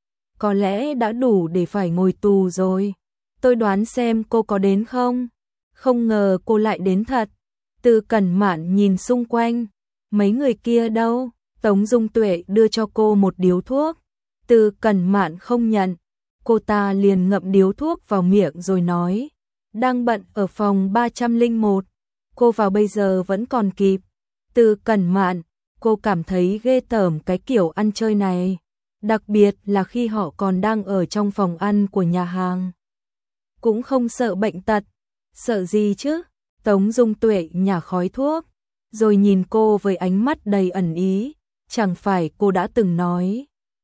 có lẽ đã đủ để phải ngồi tù rồi. Tôi đoán xem cô có đến không? Không ngờ cô lại đến thật. Từ Cẩn Mạn nhìn xung quanh. Mấy người kia đâu? Tống Dung Tuệ đưa cho cô một điếu thuốc. Từ Cẩn Mạn không nhận. Cô ta liền ngậm điếu thuốc vào miệng rồi nói. Đang bận ở phòng ba trăm lẻ một. Cô vào bây giờ vẫn còn kịp. Từ Cẩn Mạn, cô cảm thấy ghê tởm cái kiểu ăn chơi này. Đặc biệt là khi họ còn đang ở trong phòng ăn của nhà hàng. Cũng không sợ bệnh tật. Sợ gì chứ? Tống Dung Tuệ nhả khói thuốc, rồi nhìn cô với ánh mắt đầy ẩn ý. Chẳng phải cô đã từng nói,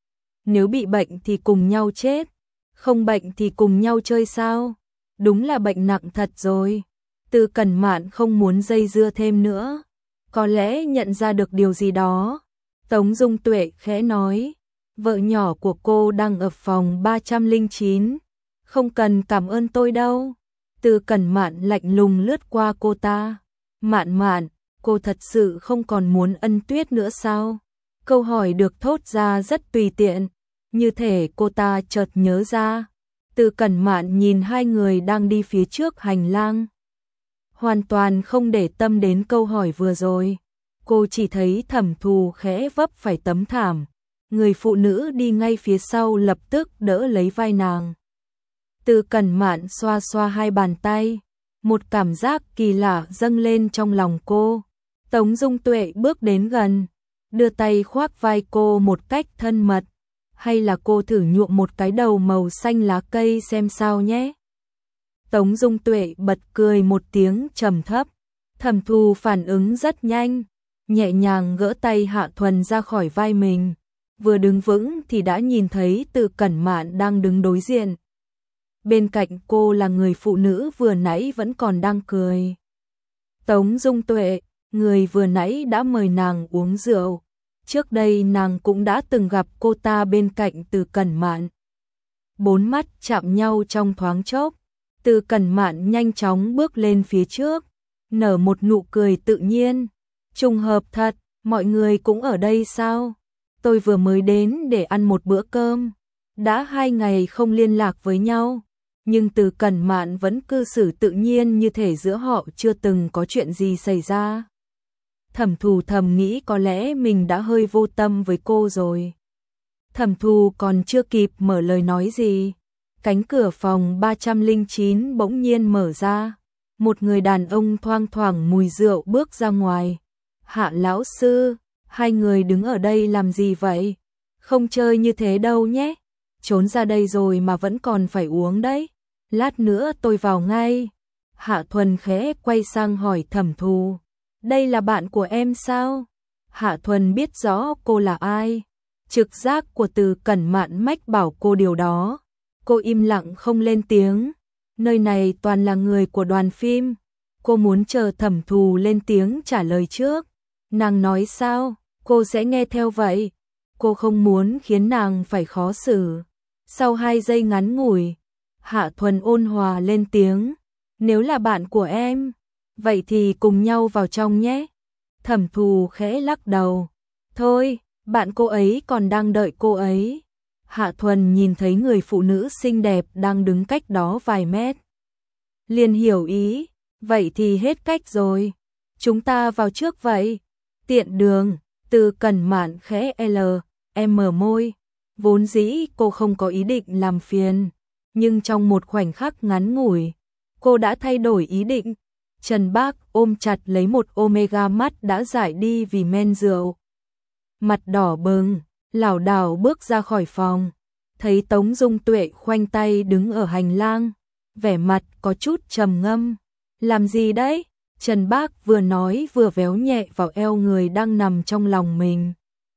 nếu bị bệnh thì cùng nhau chết, không bệnh thì cùng nhau chơi sao? Đúng là bệnh nặng thật rồi. Từ Cẩn Mạn không muốn dây dưa thêm nữa. Có lẽ nhận ra được điều gì đó. Tống Dung Tuệ khẽ nói, vợ nhỏ của cô đang ở phòng ba trăm lẻ chín. Không cần cảm ơn tôi đâu. Từ Cẩn Mạn lạnh lùng lướt qua cô ta. Mạn Mạn, cô thật sự không còn muốn Ân Tuyết nữa sao? Câu hỏi được thốt ra rất tùy tiện. Như thể cô ta chợt nhớ ra. Từ Cẩn Mạn nhìn hai người đang đi phía trước hành lang. Hoàn toàn không để tâm đến câu hỏi vừa rồi. Cô chỉ thấy Thẩm Thù khẽ vấp phải tấm thảm. Người phụ nữ đi ngay phía sau lập tức đỡ lấy vai nàng. Từ Cẩn Mạn xoa xoa hai bàn tay. Một cảm giác kỳ lạ dâng lên trong lòng cô. Tống Dung Tuệ bước đến gần, đưa tay khoác vai cô một cách thân mật. Hay là cô thử nhuộm một cái đầu màu xanh lá cây xem sao nhé. Tống Dung Tuệ bật cười một tiếng trầm thấp. Thẩm Thù phản ứng rất nhanh, nhẹ nhàng gỡ tay Hạ Thuần ra khỏi vai mình. Vừa đứng vững thì đã nhìn thấy Từ Cẩn Mạn đang đứng đối diện. Bên cạnh cô là người phụ nữ vừa nãy vẫn còn đang cười. Tống Dung Tuệ, người vừa nãy đã mời nàng uống rượu. Trước đây nàng cũng đã từng gặp cô ta bên cạnh Từ Cẩn Mạn. Bốn mắt chạm nhau trong thoáng chốc. Từ Cẩn Mạn nhanh chóng bước lên phía trước, nở một nụ cười tự nhiên. Trùng hợp thật, mọi người cũng ở đây sao? Tôi vừa mới đến để ăn một bữa cơm. Đã hai ngày không liên lạc với nhau, nhưng Từ Cẩn Mạn vẫn cư xử tự nhiên như thể giữa họ chưa từng có chuyện gì xảy ra. Thẩm Thù thầm nghĩ có lẽ mình đã hơi vô tâm với cô rồi. Thẩm Thù còn chưa kịp mở lời nói gì, cánh cửa phòng ba trăm lẻ chín bỗng nhiên mở ra. Một người đàn ông thoang thoảng mùi rượu bước ra ngoài. Hạ lão sư, hai người đứng ở đây làm gì vậy? Không chơi như thế đâu nhé. Trốn ra đây rồi mà vẫn còn phải uống đấy. Lát nữa tôi vào ngay. Hạ Thuần khẽ quay sang hỏi Thẩm Thù. Đây là bạn của em sao? Hạ Thuần biết rõ cô là ai. Trực giác của Từ Cẩn Mạn mách bảo cô điều đó. Cô im lặng không lên tiếng. Nơi này toàn là người của đoàn phim. Cô muốn chờ Thẩm Thù lên tiếng trả lời trước. Nàng nói sao, cô sẽ nghe theo vậy. Cô không muốn khiến nàng phải khó xử. Sau hai giây ngắn ngủi, Hạ Thuần ôn hòa lên tiếng. Nếu là bạn của em, vậy thì cùng nhau vào trong nhé. Thẩm Thù khẽ lắc đầu. Thôi, bạn cô ấy còn đang đợi cô ấy. Hạ Thuần nhìn thấy người phụ nữ xinh đẹp đang đứng cách đó vài mét. Liền hiểu ý, vậy thì hết cách rồi. Chúng ta vào trước vậy. Tiện đường, Từ Cẩn Mạn khẽ L, em mở môi. Vốn dĩ cô không có ý định làm phiền, nhưng trong một khoảnh khắc ngắn ngủi, cô đã thay đổi ý định. Trần Bác ôm chặt lấy một Omega mắt đã dại đi vì men rượu. Mặt đỏ bừng, lảo đảo bước ra khỏi phòng, thấy Tống Dung Tuệ khoanh tay đứng ở hành lang, vẻ mặt có chút trầm ngâm. Làm gì đấy? Trần Bác vừa nói vừa véo nhẹ vào eo người đang nằm trong lòng mình.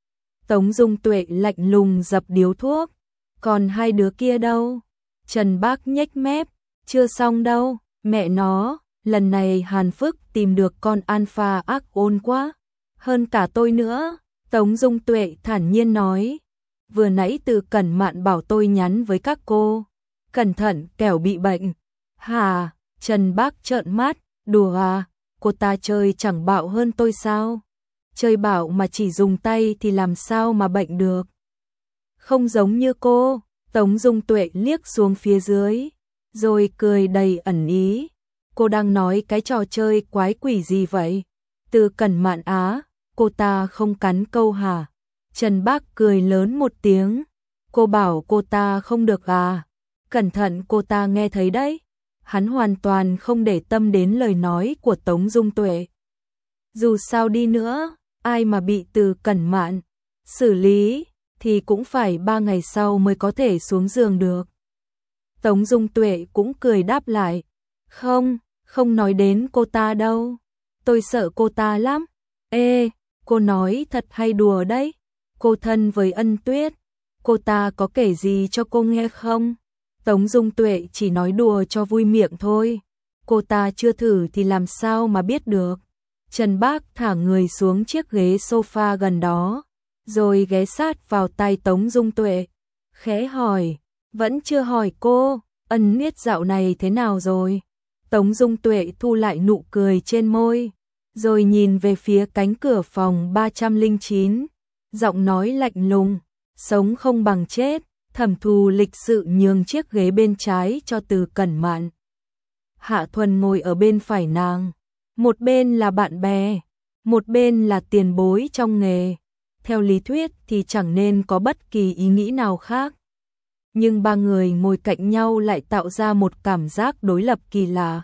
Tống Dung Tuệ lạnh lùng dập điếu thuốc. Còn hai đứa kia đâu? Trần Bác nhếch mép. Chưa xong đâu, mẹ nó, lần này Hàn Phức tìm được con alpha ác ôn quá. Hơn cả tôi nữa, Tống Dung Tuệ thản nhiên nói. Vừa nãy Từ Cẩn Mạn bảo tôi nhắn với các cô. Cẩn thận kẻo bị bệnh. Hà, Trần Bác trợn mắt, đùa à, cô ta chơi chẳng bạo hơn tôi sao? Chơi bạo mà chỉ dùng tay thì làm sao mà bệnh được? Không giống như cô. Tống Dung Tuệ liếc xuống phía dưới, rồi cười đầy ẩn ý. Cô đang nói cái trò chơi quái quỷ gì vậy? Từ Cẩn Mạn á, cô ta không cắn câu hả? Trần Bác cười lớn một tiếng. Cô bảo cô ta không được à? Cẩn thận cô ta nghe thấy đấy. Hắn hoàn toàn không để tâm đến lời nói của Tống Dung Tuệ. Dù sao đi nữa, ai mà bị Từ Cẩn Mạn xử lý thì cũng phải ba ngày sau mới có thể xuống giường được. Tống Dung Tuệ cũng cười đáp lại. Không, không nói đến cô ta đâu. Tôi sợ cô ta lắm. Ê, cô nói thật hay đùa đấy? Cô thân với Ân Tuyết, cô ta có kể gì cho cô nghe không? Tống Dung Tuệ chỉ nói đùa cho vui miệng thôi. Cô ta chưa thử thì làm sao mà biết được. Trần Bác thả người xuống chiếc ghế sofa gần đó, rồi ghé sát vào tai Tống Dung Tuệ. Khẽ hỏi, vẫn chưa hỏi cô, Ân Niết dạo này thế nào rồi? Tống Dung Tuệ thu lại nụ cười trên môi, rồi nhìn về phía cánh cửa phòng ba trăm lẻ chín, giọng nói lạnh lùng, sống không bằng chết. Thẩm Thù lịch sự nhường chiếc ghế bên trái cho Từ Cẩn Mạn. Hạ Thuần ngồi ở bên phải nàng, một bên là bạn bè, một bên là tiền bối trong nghề. Theo lý thuyết thì chẳng nên có bất kỳ ý nghĩ nào khác. Nhưng ba người ngồi cạnh nhau lại tạo ra một cảm giác đối lập kỳ lạ.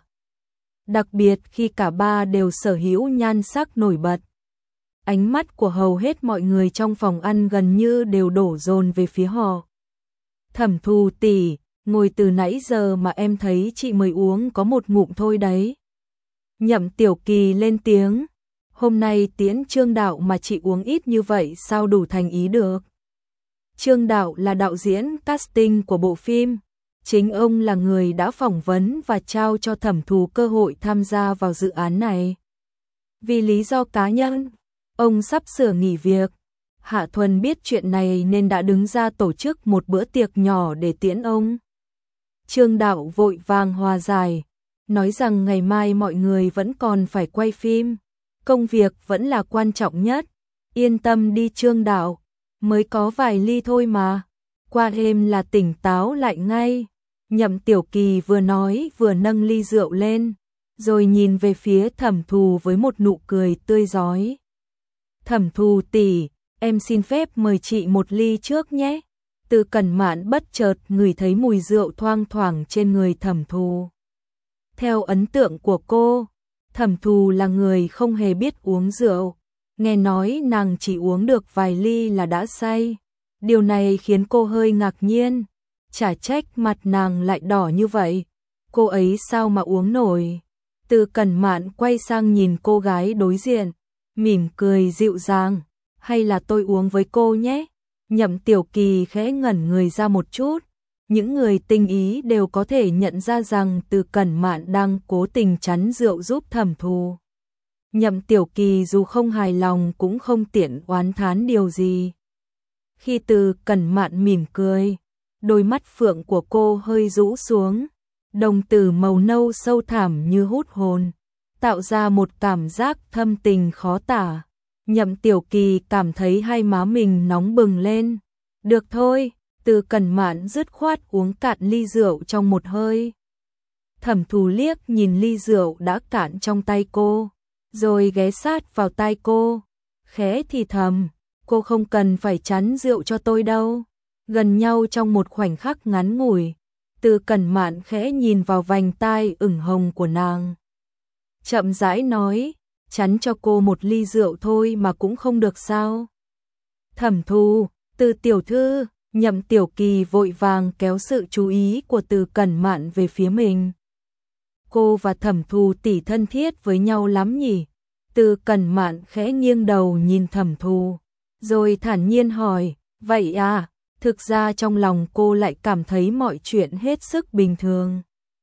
Đặc biệt khi cả ba đều sở hữu nhan sắc nổi bật. Ánh mắt của hầu hết mọi người trong phòng ăn gần như đều đổ dồn về phía họ. Thẩm Thù tỷ, ngồi từ nãy giờ mà em thấy chị mới uống có một ngụm thôi đấy. Nhậm Tiểu Kỳ lên tiếng. Hôm nay tiễn Trương Đạo mà chị uống ít như vậy sao đủ thành ý được. Trương Đạo là đạo diễn casting của bộ phim. Chính ông là người đã phỏng vấn và trao cho Thẩm Thù cơ hội tham gia vào dự án này. Vì lý do cá nhân, ông sắp sửa nghỉ việc. Hạ Thuần biết chuyện này nên đã đứng ra tổ chức một bữa tiệc nhỏ để tiễn ông. Trương Đạo vội vàng hòa giải, nói rằng ngày mai mọi người vẫn còn phải quay phim, công việc vẫn là quan trọng nhất. Yên tâm đi Trương Đạo, mới có vài ly thôi mà, qua đêm là tỉnh táo lại ngay. Nhậm Tiểu Kỳ vừa nói vừa nâng ly rượu lên, rồi nhìn về phía Thẩm Thù với một nụ cười tươi rói. Thẩm Thù tỷ, em xin phép mời chị một ly trước nhé. Từ Cẩn Mạn bất chợt ngửi thấy mùi rượu thoang thoảng trên người Thẩm Thù. Theo ấn tượng của cô, Thẩm Thù là người không hề biết uống rượu. Nghe nói nàng chỉ uống được vài ly là đã say. Điều này khiến cô hơi ngạc nhiên. Chả trách mặt nàng lại đỏ như vậy. Cô ấy sao mà uống nổi? Từ Cẩn Mạn quay sang nhìn cô gái đối diện, mỉm cười dịu dàng. Hay là tôi uống với cô nhé? Nhậm Tiểu Kỳ khẽ ngẩn người ra một chút, những người tinh ý đều có thể nhận ra rằng Từ Cẩn Mạn đang cố tình chắn rượu giúp Thẩm Thù. Nhậm Tiểu Kỳ dù không hài lòng cũng không tiện oán thán điều gì. Khi Từ Cẩn Mạn mỉm cười, đôi mắt phượng của cô hơi rũ xuống, đồng tử màu nâu sâu thẳm như hút hồn, tạo ra một cảm giác thâm tình khó tả. Nhậm Tiểu Kỳ cảm thấy hai má mình nóng bừng lên. Được thôi, Từ Cẩn Mạn dứt khoát uống cạn ly rượu trong một hơi. Thẩm Thù liếc nhìn ly rượu đã cạn trong tay cô, rồi ghé sát vào tai cô, khẽ thì thầm, cô không cần phải chắn rượu cho tôi đâu. Gần nhau trong một khoảnh khắc ngắn ngủi, Từ Cẩn Mạn khẽ nhìn vào vành tai ửng hồng của nàng. Chậm rãi nói, chắn cho cô một ly rượu thôi mà cũng không được sao? Thẩm Thù, Từ tiểu thư. Nhậm Tiểu Kỳ vội vàng kéo sự chú ý của Từ Cẩn Mạn về phía mình. Cô và Thẩm Thù tỷ thân thiết với nhau lắm nhỉ? Từ Cẩn Mạn khẽ nghiêng đầu nhìn Thẩm Thù, rồi thản nhiên hỏi, vậy à? Thực ra trong lòng cô lại cảm thấy mọi chuyện hết sức bình thường.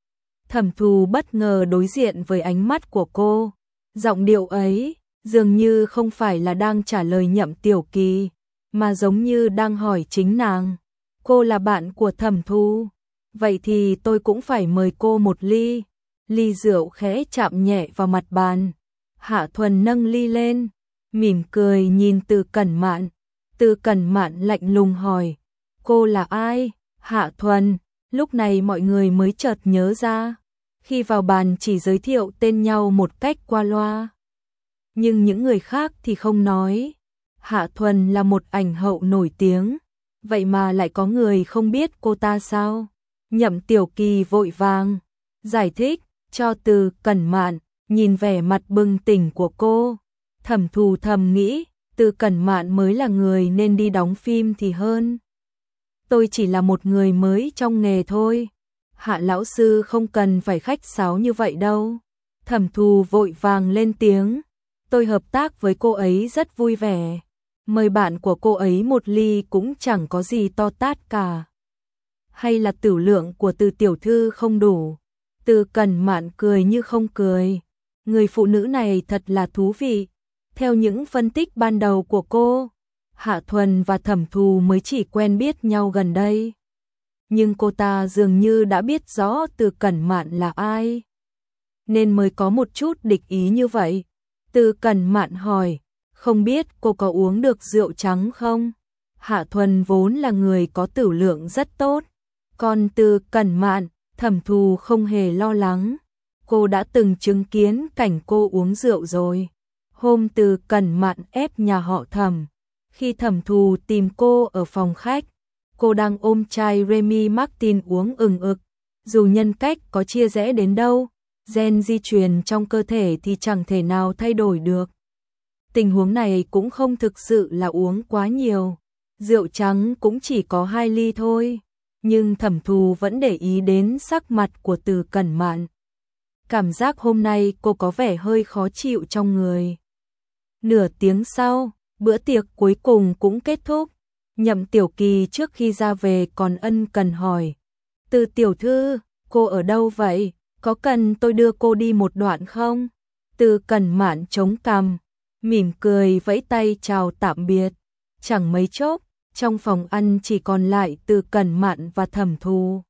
Thẩm Thù bất ngờ đối diện với ánh mắt của cô, giọng điệu ấy dường như không phải là đang trả lời Nhậm Tiểu Kỳ, mà giống như đang hỏi chính nàng. Cô là bạn của Thẩm Thù, vậy thì tôi cũng phải mời cô một ly. Ly rượu khẽ chạm nhẹ vào mặt bàn. Hạ Thuần nâng ly lên, mỉm cười nhìn Từ Cẩn Mạn. Từ Cẩn Mạn lạnh lùng hỏi, cô là ai? Hạ Thuần. Lúc này mọi người mới chợt nhớ ra, khi vào bàn chỉ giới thiệu tên nhau một cách qua loa. Nhưng những người khác thì không nói. Hạ Thuần là một ảnh hậu nổi tiếng, vậy mà lại có người không biết cô ta sao? Nhậm Tiểu Kỳ vội vàng giải thích cho Từ Cẩn Mạn, nhìn vẻ mặt bừng tỉnh của cô. Thẩm Thù thầm nghĩ, Từ Cẩn Mạn mới là người nên đi đóng phim thì hơn. Tôi chỉ là một người mới trong nghề thôi. Hạ lão sư không cần phải khách sáo như vậy đâu. Thẩm Thù vội vàng lên tiếng, tôi hợp tác với cô ấy rất vui vẻ. Mời bạn của cô ấy một ly cũng chẳng có gì to tát cả. Hay là tửu lượng của Từ tiểu thư không đủ? Từ Cẩn Mạn cười như không cười. Người phụ nữ này thật là thú vị. Theo những phân tích ban đầu của cô, Hạ Thuần và Thẩm Thù mới chỉ quen biết nhau gần đây. Nhưng cô ta dường như đã biết rõ Từ Cẩn Mạn là ai, nên mới có một chút địch ý như vậy. Từ Cẩn Mạn hỏi, không biết cô có uống được rượu trắng không? Hạ Thuần vốn là người có tửu lượng rất tốt, còn Từ Cẩn Mạn, Thẩm Thù không hề lo lắng. Cô đã từng chứng kiến cảnh cô uống rượu rồi. Hôm Từ Cẩn Mạn ép nhà họ Thẩm, khi Thẩm Thù tìm cô ở phòng khách, cô đang ôm chai Remy Martin uống ừng ực. Dù nhân cách có chia rẽ đến đâu, gen di truyền trong cơ thể thì chẳng thể nào thay đổi được. Tình huống này cũng không thực sự là uống quá nhiều. Rượu trắng cũng chỉ có hai ly thôi. Nhưng Thẩm Thù vẫn để ý đến sắc mặt của Từ Cẩn Mạn. Cảm giác hôm nay cô có vẻ hơi khó chịu trong người. Nửa tiếng sau, bữa tiệc cuối cùng cũng kết thúc. Nhậm Tiểu Kỳ trước khi ra về còn ân cần hỏi, Từ tiểu thư, cô ở đâu vậy? Có cần tôi đưa cô đi một đoạn không? Từ Cẩn Mạn chống cằm, mỉm cười vẫy tay chào tạm biệt. Chẳng mấy chốc, trong phòng ăn chỉ còn lại Từ Cẩn Mạn và Thẩm Thù.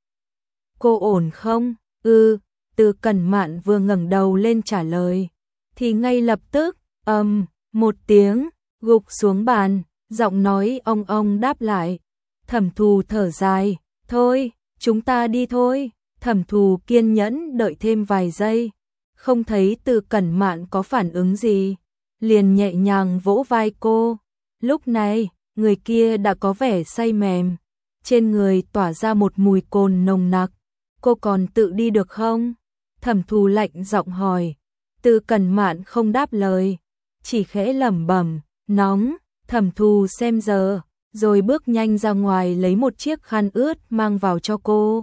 Cô ổn không? Ừ, Từ Cẩn Mạn vừa ngẩng đầu lên trả lời, thì ngay lập tức, ầm, um, một tiếng, gục xuống bàn, giọng nói ong ong đáp lại. Thẩm Thù thở dài, thôi, chúng ta đi thôi. Thẩm Thù kiên nhẫn đợi thêm vài giây, không thấy Từ Cẩn Mạn có phản ứng gì, liền nhẹ nhàng vỗ vai cô. Lúc này, người kia đã có vẻ say mềm, trên người tỏa ra một mùi cồn nồng nặc. Cô còn tự đi được không? Thẩm Thù lạnh giọng hỏi. Từ Cẩn Mạn không đáp lời, chỉ khẽ lẩm bẩm, nóng. Thẩm Thù xem giờ, rồi bước nhanh ra ngoài lấy một chiếc khăn ướt mang vào cho cô.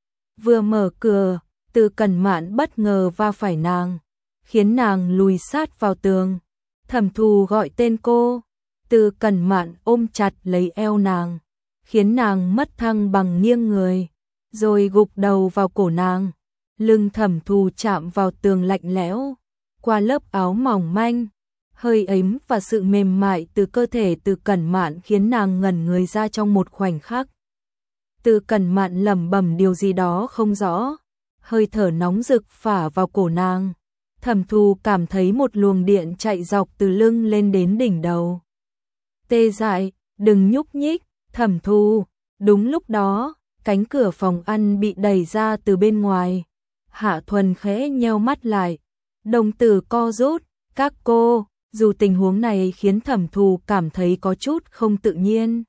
Vừa mở cửa, Từ Cẩn Mạn bất ngờ va phải nàng, khiến nàng lùi sát vào tường. Thẩm Thù gọi tên cô, Từ Cẩn Mạn ôm chặt lấy eo nàng, khiến nàng mất thăng bằng nghiêng người, rồi gục đầu vào cổ nàng. Lưng Thẩm Thù chạm vào tường lạnh lẽo, qua lớp áo mỏng manh, hơi ấm và sự mềm mại từ cơ thể Từ Cẩn Mạn khiến nàng ngẩn người ra trong một khoảnh khắc. Từ Cẩn Mạn lẩm bẩm điều gì đó không rõ, hơi thở nóng rực phả vào cổ nàng. Thẩm Thù cảm thấy một luồng điện chạy dọc từ lưng lên đến đỉnh đầu. Tê dại, đừng nhúc nhích, Thẩm Thù. Đúng lúc đó, cánh cửa phòng ăn bị đẩy ra từ bên ngoài. Hạ Thuần khẽ nheo mắt lại, đồng tử co rút. Các cô, dù tình huống này khiến Thẩm Thù cảm thấy có chút không tự nhiên,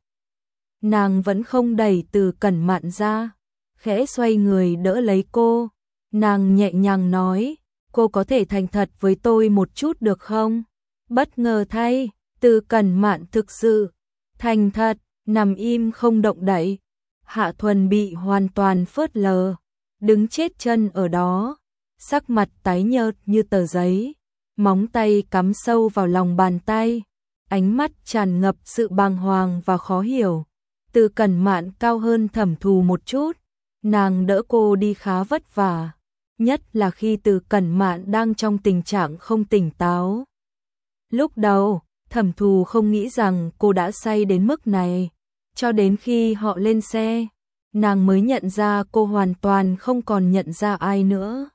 nàng vẫn không đẩy Từ Cẩn Mạn ra, khẽ xoay người đỡ lấy cô. Nàng nhẹ nhàng nói, cô có thể thành thật với tôi một chút được không? Bất ngờ thay, Từ Cẩn Mạn thực sự thành thật, nằm im không động đậy. Hạ Thuần bị hoàn toàn phớt lờ, đứng chết chân ở đó, sắc mặt tái nhợt như tờ giấy, móng tay cắm sâu vào lòng bàn tay, ánh mắt tràn ngập sự bàng hoàng và khó hiểu. Từ Cẩn Mạn cao hơn Thẩm Thù một chút, nàng đỡ cô đi khá vất vả, nhất là khi Từ Cẩn Mạn đang trong tình trạng không tỉnh táo. Lúc đầu, Thẩm Thù không nghĩ rằng cô đã say đến mức này, cho đến khi họ lên xe, nàng mới nhận ra cô hoàn toàn không còn nhận ra ai nữa.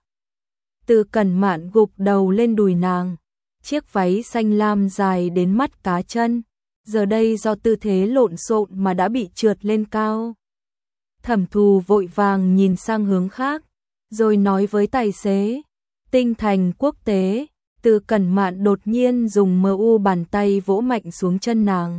Từ Cẩn Mạn gục đầu lên đùi nàng, chiếc váy xanh lam dài đến mắt cá chân, giờ đây do tư thế lộn xộn mà đã bị trượt lên cao. Thẩm Thù vội vàng nhìn sang hướng khác, rồi nói với tài xế, Tinh Thành Quốc tế. Từ Cẩn Mạn đột nhiên dùng mờ u bàn tay vỗ mạnh xuống chân nàng.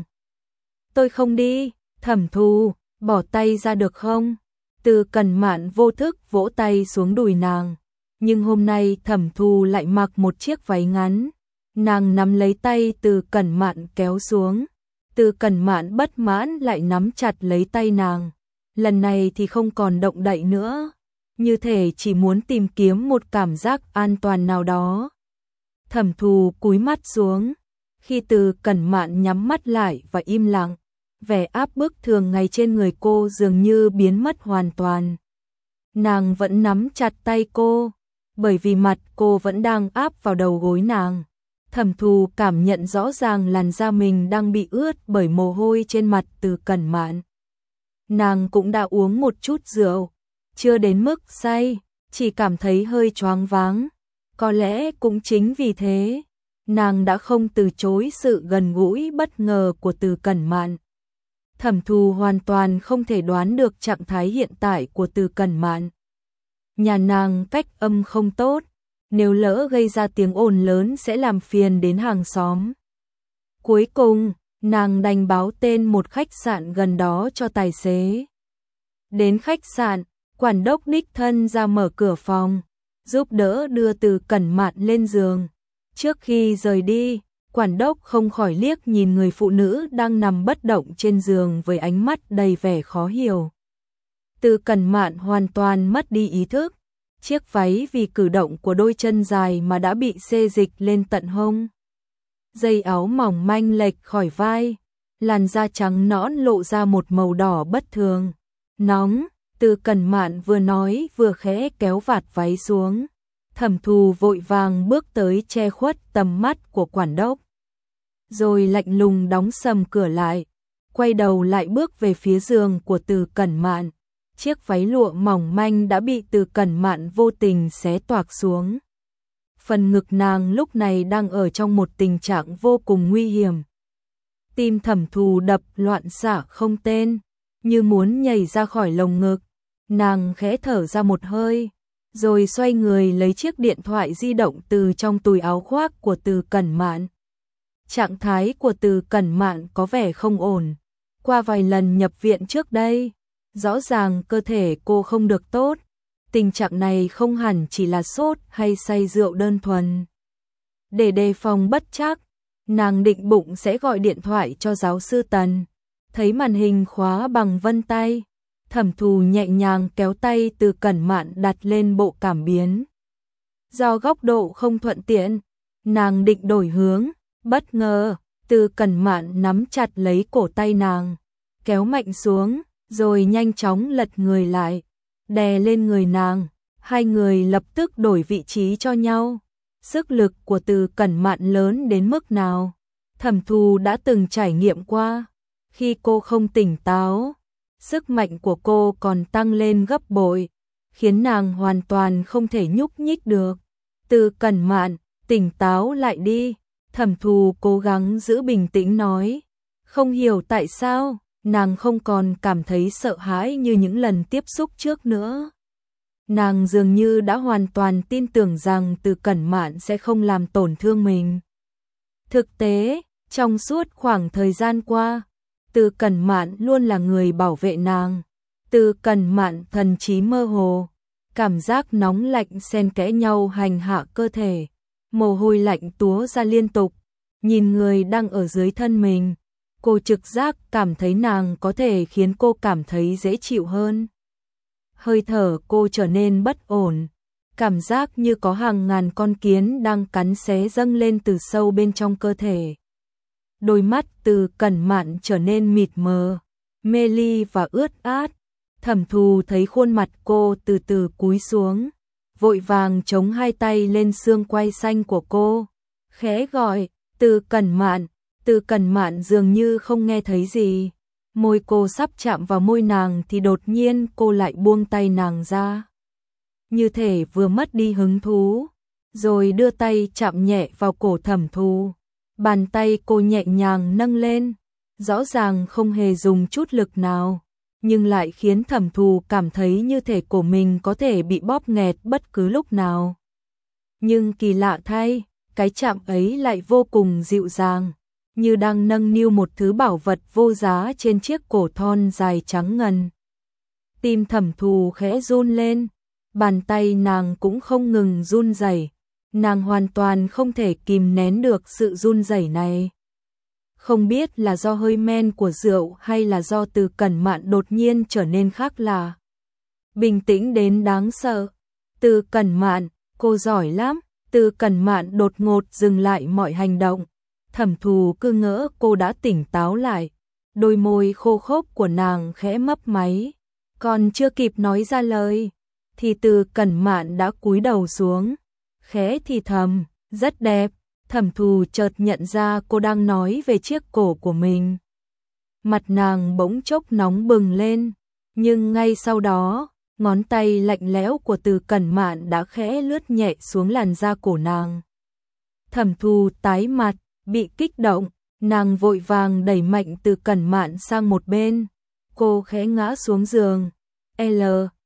Tôi không đi, Thẩm Thù, bỏ tay ra được không? Từ Cẩn Mạn vô thức vỗ tay xuống đùi nàng, nhưng hôm nay Thẩm Thù lại mặc một chiếc váy ngắn. Nàng nắm lấy tay Từ Cẩn Mạn kéo xuống. Từ Cẩn Mạn bất mãn lại nắm chặt lấy tay nàng. Lần này thì không còn động đậy nữa, như thể chỉ muốn tìm kiếm một cảm giác an toàn nào đó. Thẩm Thù cúi mắt xuống, khi Từ Cẩn Mạn nhắm mắt lại và im lặng, vẻ áp bức thường ngày trên người cô dường như biến mất hoàn toàn. Nàng vẫn nắm chặt tay cô, bởi vì mặt cô vẫn đang áp vào đầu gối nàng. Thẩm Thù cảm nhận rõ ràng làn da mình đang bị ướt bởi mồ hôi trên mặt Từ Cẩn Mạn. Nàng cũng đã uống một chút rượu, chưa đến mức say, chỉ cảm thấy hơi choáng váng. Có lẽ cũng chính vì thế, nàng đã không từ chối sự gần gũi bất ngờ của Từ Cẩn Mạn. Thẩm Thù hoàn toàn không thể đoán được trạng thái hiện tại của Từ Cẩn Mạn. Nhà nàng cách âm không tốt, nếu lỡ gây ra tiếng ồn lớn sẽ làm phiền đến hàng xóm. Cuối cùng, nàng đành báo tên một khách sạn gần đó cho tài xế. Đến khách sạn, quản đốc đích thân ra mở cửa phòng, giúp đỡ đưa Từ Cẩn Mạn lên giường. Trước khi rời đi, quản đốc không khỏi liếc nhìn người phụ nữ đang nằm bất động trên giường với ánh mắt đầy vẻ khó hiểu. Từ Cẩn Mạn hoàn toàn mất đi ý thức, chiếc váy vì cử động của đôi chân dài mà đã bị xê dịch lên tận hông. Dây áo mỏng manh lệch khỏi vai, làn da trắng nõn lộ ra một màu đỏ bất thường, nóng. Từ Cẩn Mạn vừa nói vừa khẽ kéo vạt váy xuống. Thẩm Thù vội vàng bước tới che khuất tầm mắt của quản đốc, rồi lạnh lùng đóng sầm cửa lại, quay đầu lại bước về phía giường của Từ Cẩn Mạn. Chiếc váy lụa mỏng manh đã bị Từ Cẩn Mạn vô tình xé toạc xuống. Phần ngực nàng lúc này đang ở trong một tình trạng vô cùng nguy hiểm. Tim Thẩm Thù đập loạn xạ không tên, như muốn nhảy ra khỏi lồng ngực. Nàng khẽ thở ra một hơi, rồi xoay người lấy chiếc điện thoại di động từ trong túi áo khoác của Từ Cẩn Mạn. Trạng thái của Từ Cẩn Mạn có vẻ không ổn. Qua vài lần nhập viện trước đây, rõ ràng cơ thể cô không được tốt. Tình trạng này không hẳn chỉ là sốt hay say rượu đơn thuần. Để đề phòng bất trắc, nàng định bụng sẽ gọi điện thoại cho giáo sư Tần. Thấy màn hình khóa bằng vân tay, Thẩm Thù nhẹ nhàng kéo tay Từ Cẩn Mạn đặt lên bộ cảm biến. Do góc độ không thuận tiện, nàng định đổi hướng, bất ngờ, Từ Cẩn Mạn nắm chặt lấy cổ tay nàng. kéo mạnh xuống, rồi nhanh chóng lật người lại, đè lên người nàng. Hai người lập tức đổi vị trí cho nhau. Sức lực của Từ Cẩn Mạn lớn đến mức nào, Thẩm Thù đã từng trải nghiệm qua. Khi cô không tỉnh táo, sức mạnh của cô còn tăng lên gấp bội, khiến nàng hoàn toàn không thể nhúc nhích được. Từ Cẩn Mạn, tỉnh táo lại đi. Thẩm Thù cố gắng giữ bình tĩnh nói. Không hiểu tại sao, nàng không còn cảm thấy sợ hãi như những lần tiếp xúc trước nữa. Nàng dường như đã hoàn toàn tin tưởng rằng Từ Cẩn Mạn sẽ không làm tổn thương mình. Thực tế, trong suốt khoảng thời gian qua, Từ Cẩn Mạn luôn là người bảo vệ nàng. Từ Cẩn Mạn thần trí mơ hồ, cảm giác nóng lạnh xen kẽ nhau hành hạ cơ thể, mồ hôi lạnh túa ra liên tục. Nhìn người đang ở dưới thân mình, cô trực giác cảm thấy nàng có thể khiến cô cảm thấy dễ chịu hơn. Hơi thở cô trở nên bất ổn, cảm giác như có hàng ngàn con kiến đang cắn xé dâng lên từ sâu bên trong cơ thể. Đôi mắt Từ Cẩn Mạn trở nên mịt mờ, mê ly và ướt át. Thẩm Thù thấy khuôn mặt cô từ từ cúi xuống, vội vàng chống hai tay lên xương quai xanh của cô, khẽ gọi, Từ Cẩn Mạn. Từ Cẩn Mạn dường như không nghe thấy gì. Môi cô sắp chạm vào môi nàng thì đột nhiên cô lại buông tay nàng ra, như thể vừa mất đi hứng thú, rồi đưa tay chạm nhẹ vào cổ Thẩm Thù. Bàn tay cô nhẹ nhàng nâng lên, rõ ràng không hề dùng chút lực nào, nhưng lại khiến Thẩm Thù cảm thấy như thể cổ mình có thể bị bóp nghẹt bất cứ lúc nào. Nhưng kỳ lạ thay, cái chạm ấy lại vô cùng dịu dàng, như đang nâng niu một thứ bảo vật vô giá trên chiếc cổ thon dài trắng ngần. Tim Thẩm Thù khẽ run lên, bàn tay nàng cũng không ngừng run rẩy, nàng hoàn toàn không thể kìm nén được sự run rẩy này. Không biết là do hơi men của rượu hay là do Từ Cẩn Mạn đột nhiên trở nên khác lạ, bình tĩnh đến đáng sợ. Từ Cẩn Mạn, cô giỏi lắm. Từ Cẩn Mạn đột ngột dừng lại mọi hành động. Thẩm Thù cứ ngỡ cô đã tỉnh táo lại, đôi môi khô khốc của nàng khẽ mấp máy, còn chưa kịp nói ra lời thì Từ Cẩn Mạn đã cúi đầu xuống, khẽ thì thầm, rất đẹp. Thẩm Thù chợt nhận ra cô đang nói về chiếc cổ của mình. Mặt nàng bỗng chốc nóng bừng lên, nhưng ngay sau đó, ngón tay lạnh lẽo của Từ Cẩn Mạn đã khẽ lướt nhẹ xuống làn da cổ nàng. Thẩm Thù tái mặt, bị kích động, nàng vội vàng đẩy mạnh Từ Cẩn Mạn sang một bên. Cô khẽ ngã xuống giường. L,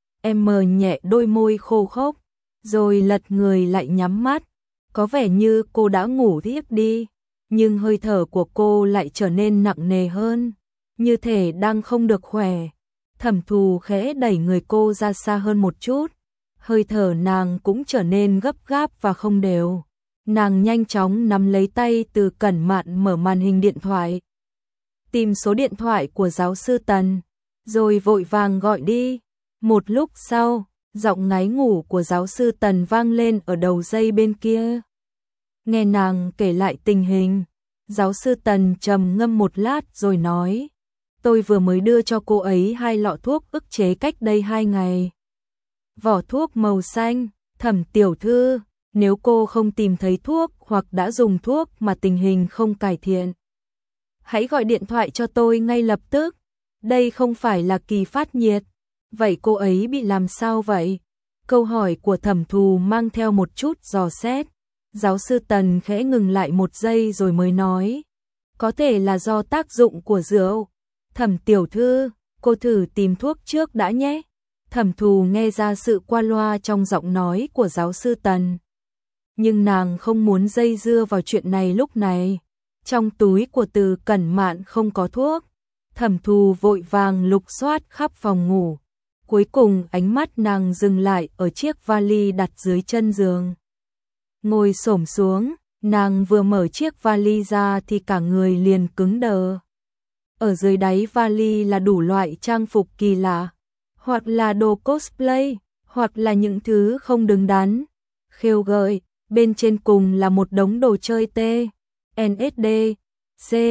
M nhẹ đôi môi khô khốc, rồi lật người lại nhắm mắt. Có vẻ như cô đã ngủ thiếp đi, nhưng hơi thở của cô lại trở nên nặng nề hơn, như thể đang không được khỏe. Thẩm Thù khẽ đẩy người cô ra xa hơn một chút, hơi thở nàng cũng trở nên gấp gáp và không đều. Nàng nhanh chóng nắm lấy tay Từ Cẩn Mạn, mở màn hình điện thoại, tìm số điện thoại của giáo sư Tần, rồi vội vàng gọi đi. Một lúc sau, giọng ngáy ngủ của giáo sư Tần vang lên ở đầu dây bên kia. Nghe nàng kể lại tình hình, giáo sư Tần trầm ngâm một lát rồi nói, tôi vừa mới đưa cho cô ấy hai lọ thuốc ức chế cách đây hai ngày. Vỏ thuốc màu xanh. Thẩm tiểu thư, nếu cô không tìm thấy thuốc hoặc đã dùng thuốc mà tình hình không cải thiện, hãy gọi điện thoại cho tôi ngay lập tức. Đây không phải là kỳ phát nhiệt. Vậy cô ấy bị làm sao vậy? Câu hỏi của Thẩm Thù mang theo một chút dò xét. Giáo sư Tần khẽ ngừng lại một giây rồi mới nói, có thể là do tác dụng của rượu. Thẩm tiểu thư, cô thử tìm thuốc trước đã nhé. Thẩm Thù nghe ra sự qua loa trong giọng nói của giáo sư Tần, nhưng nàng không muốn dây dưa vào chuyện này lúc này. Trong túi của Từ Cẩn Mạn không có thuốc. Thẩm Thù vội vàng lục soát khắp phòng ngủ. Cuối cùng ánh mắt nàng dừng lại ở chiếc vali đặt dưới chân giường. Ngồi xổm xuống, nàng vừa mở chiếc vali ra thì cả người liền cứng đờ. Ở dưới đáy vali là đủ loại trang phục kỳ lạ, hoặc là đồ cosplay, hoặc là những thứ không đứng đắn, khêu gợi. Bên trên cùng là một đống đồ chơi T, en ét đê, C,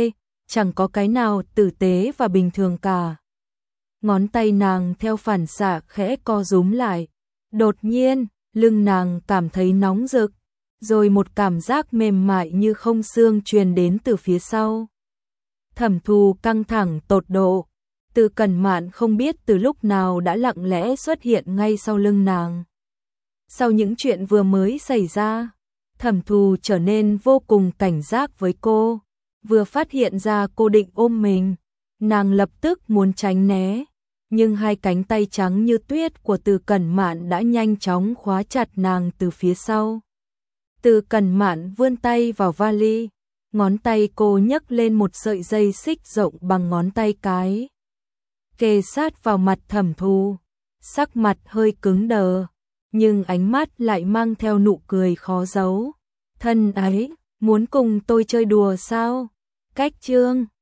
chẳng có cái nào tử tế và bình thường cả. Ngón tay nàng theo phản xạ khẽ co rúm lại. Đột nhiên, lưng nàng cảm thấy nóng rực, rồi một cảm giác mềm mại như không xương truyền đến từ phía sau. Thẩm Thù căng thẳng tột độ. Từ Cẩn Mạn không biết từ lúc nào đã lặng lẽ xuất hiện ngay sau lưng nàng. Sau những chuyện vừa mới xảy ra, Thẩm Thù trở nên vô cùng cảnh giác với cô. Vừa phát hiện ra cô định ôm mình, nàng lập tức muốn tránh né, nhưng hai cánh tay trắng như tuyết của Từ Cẩn Mạn đã nhanh chóng khóa chặt nàng từ phía sau. Từ Cẩn Mạn vươn tay vào vali, ngón tay cô nhấc lên một sợi dây xích rộng bằng ngón tay cái, kề sát vào mặt Thẩm Thù, sắc mặt hơi cứng đờ, nhưng ánh mắt lại mang theo nụ cười khó giấu. Thân ái, muốn cùng tôi chơi đùa sao? Cách chương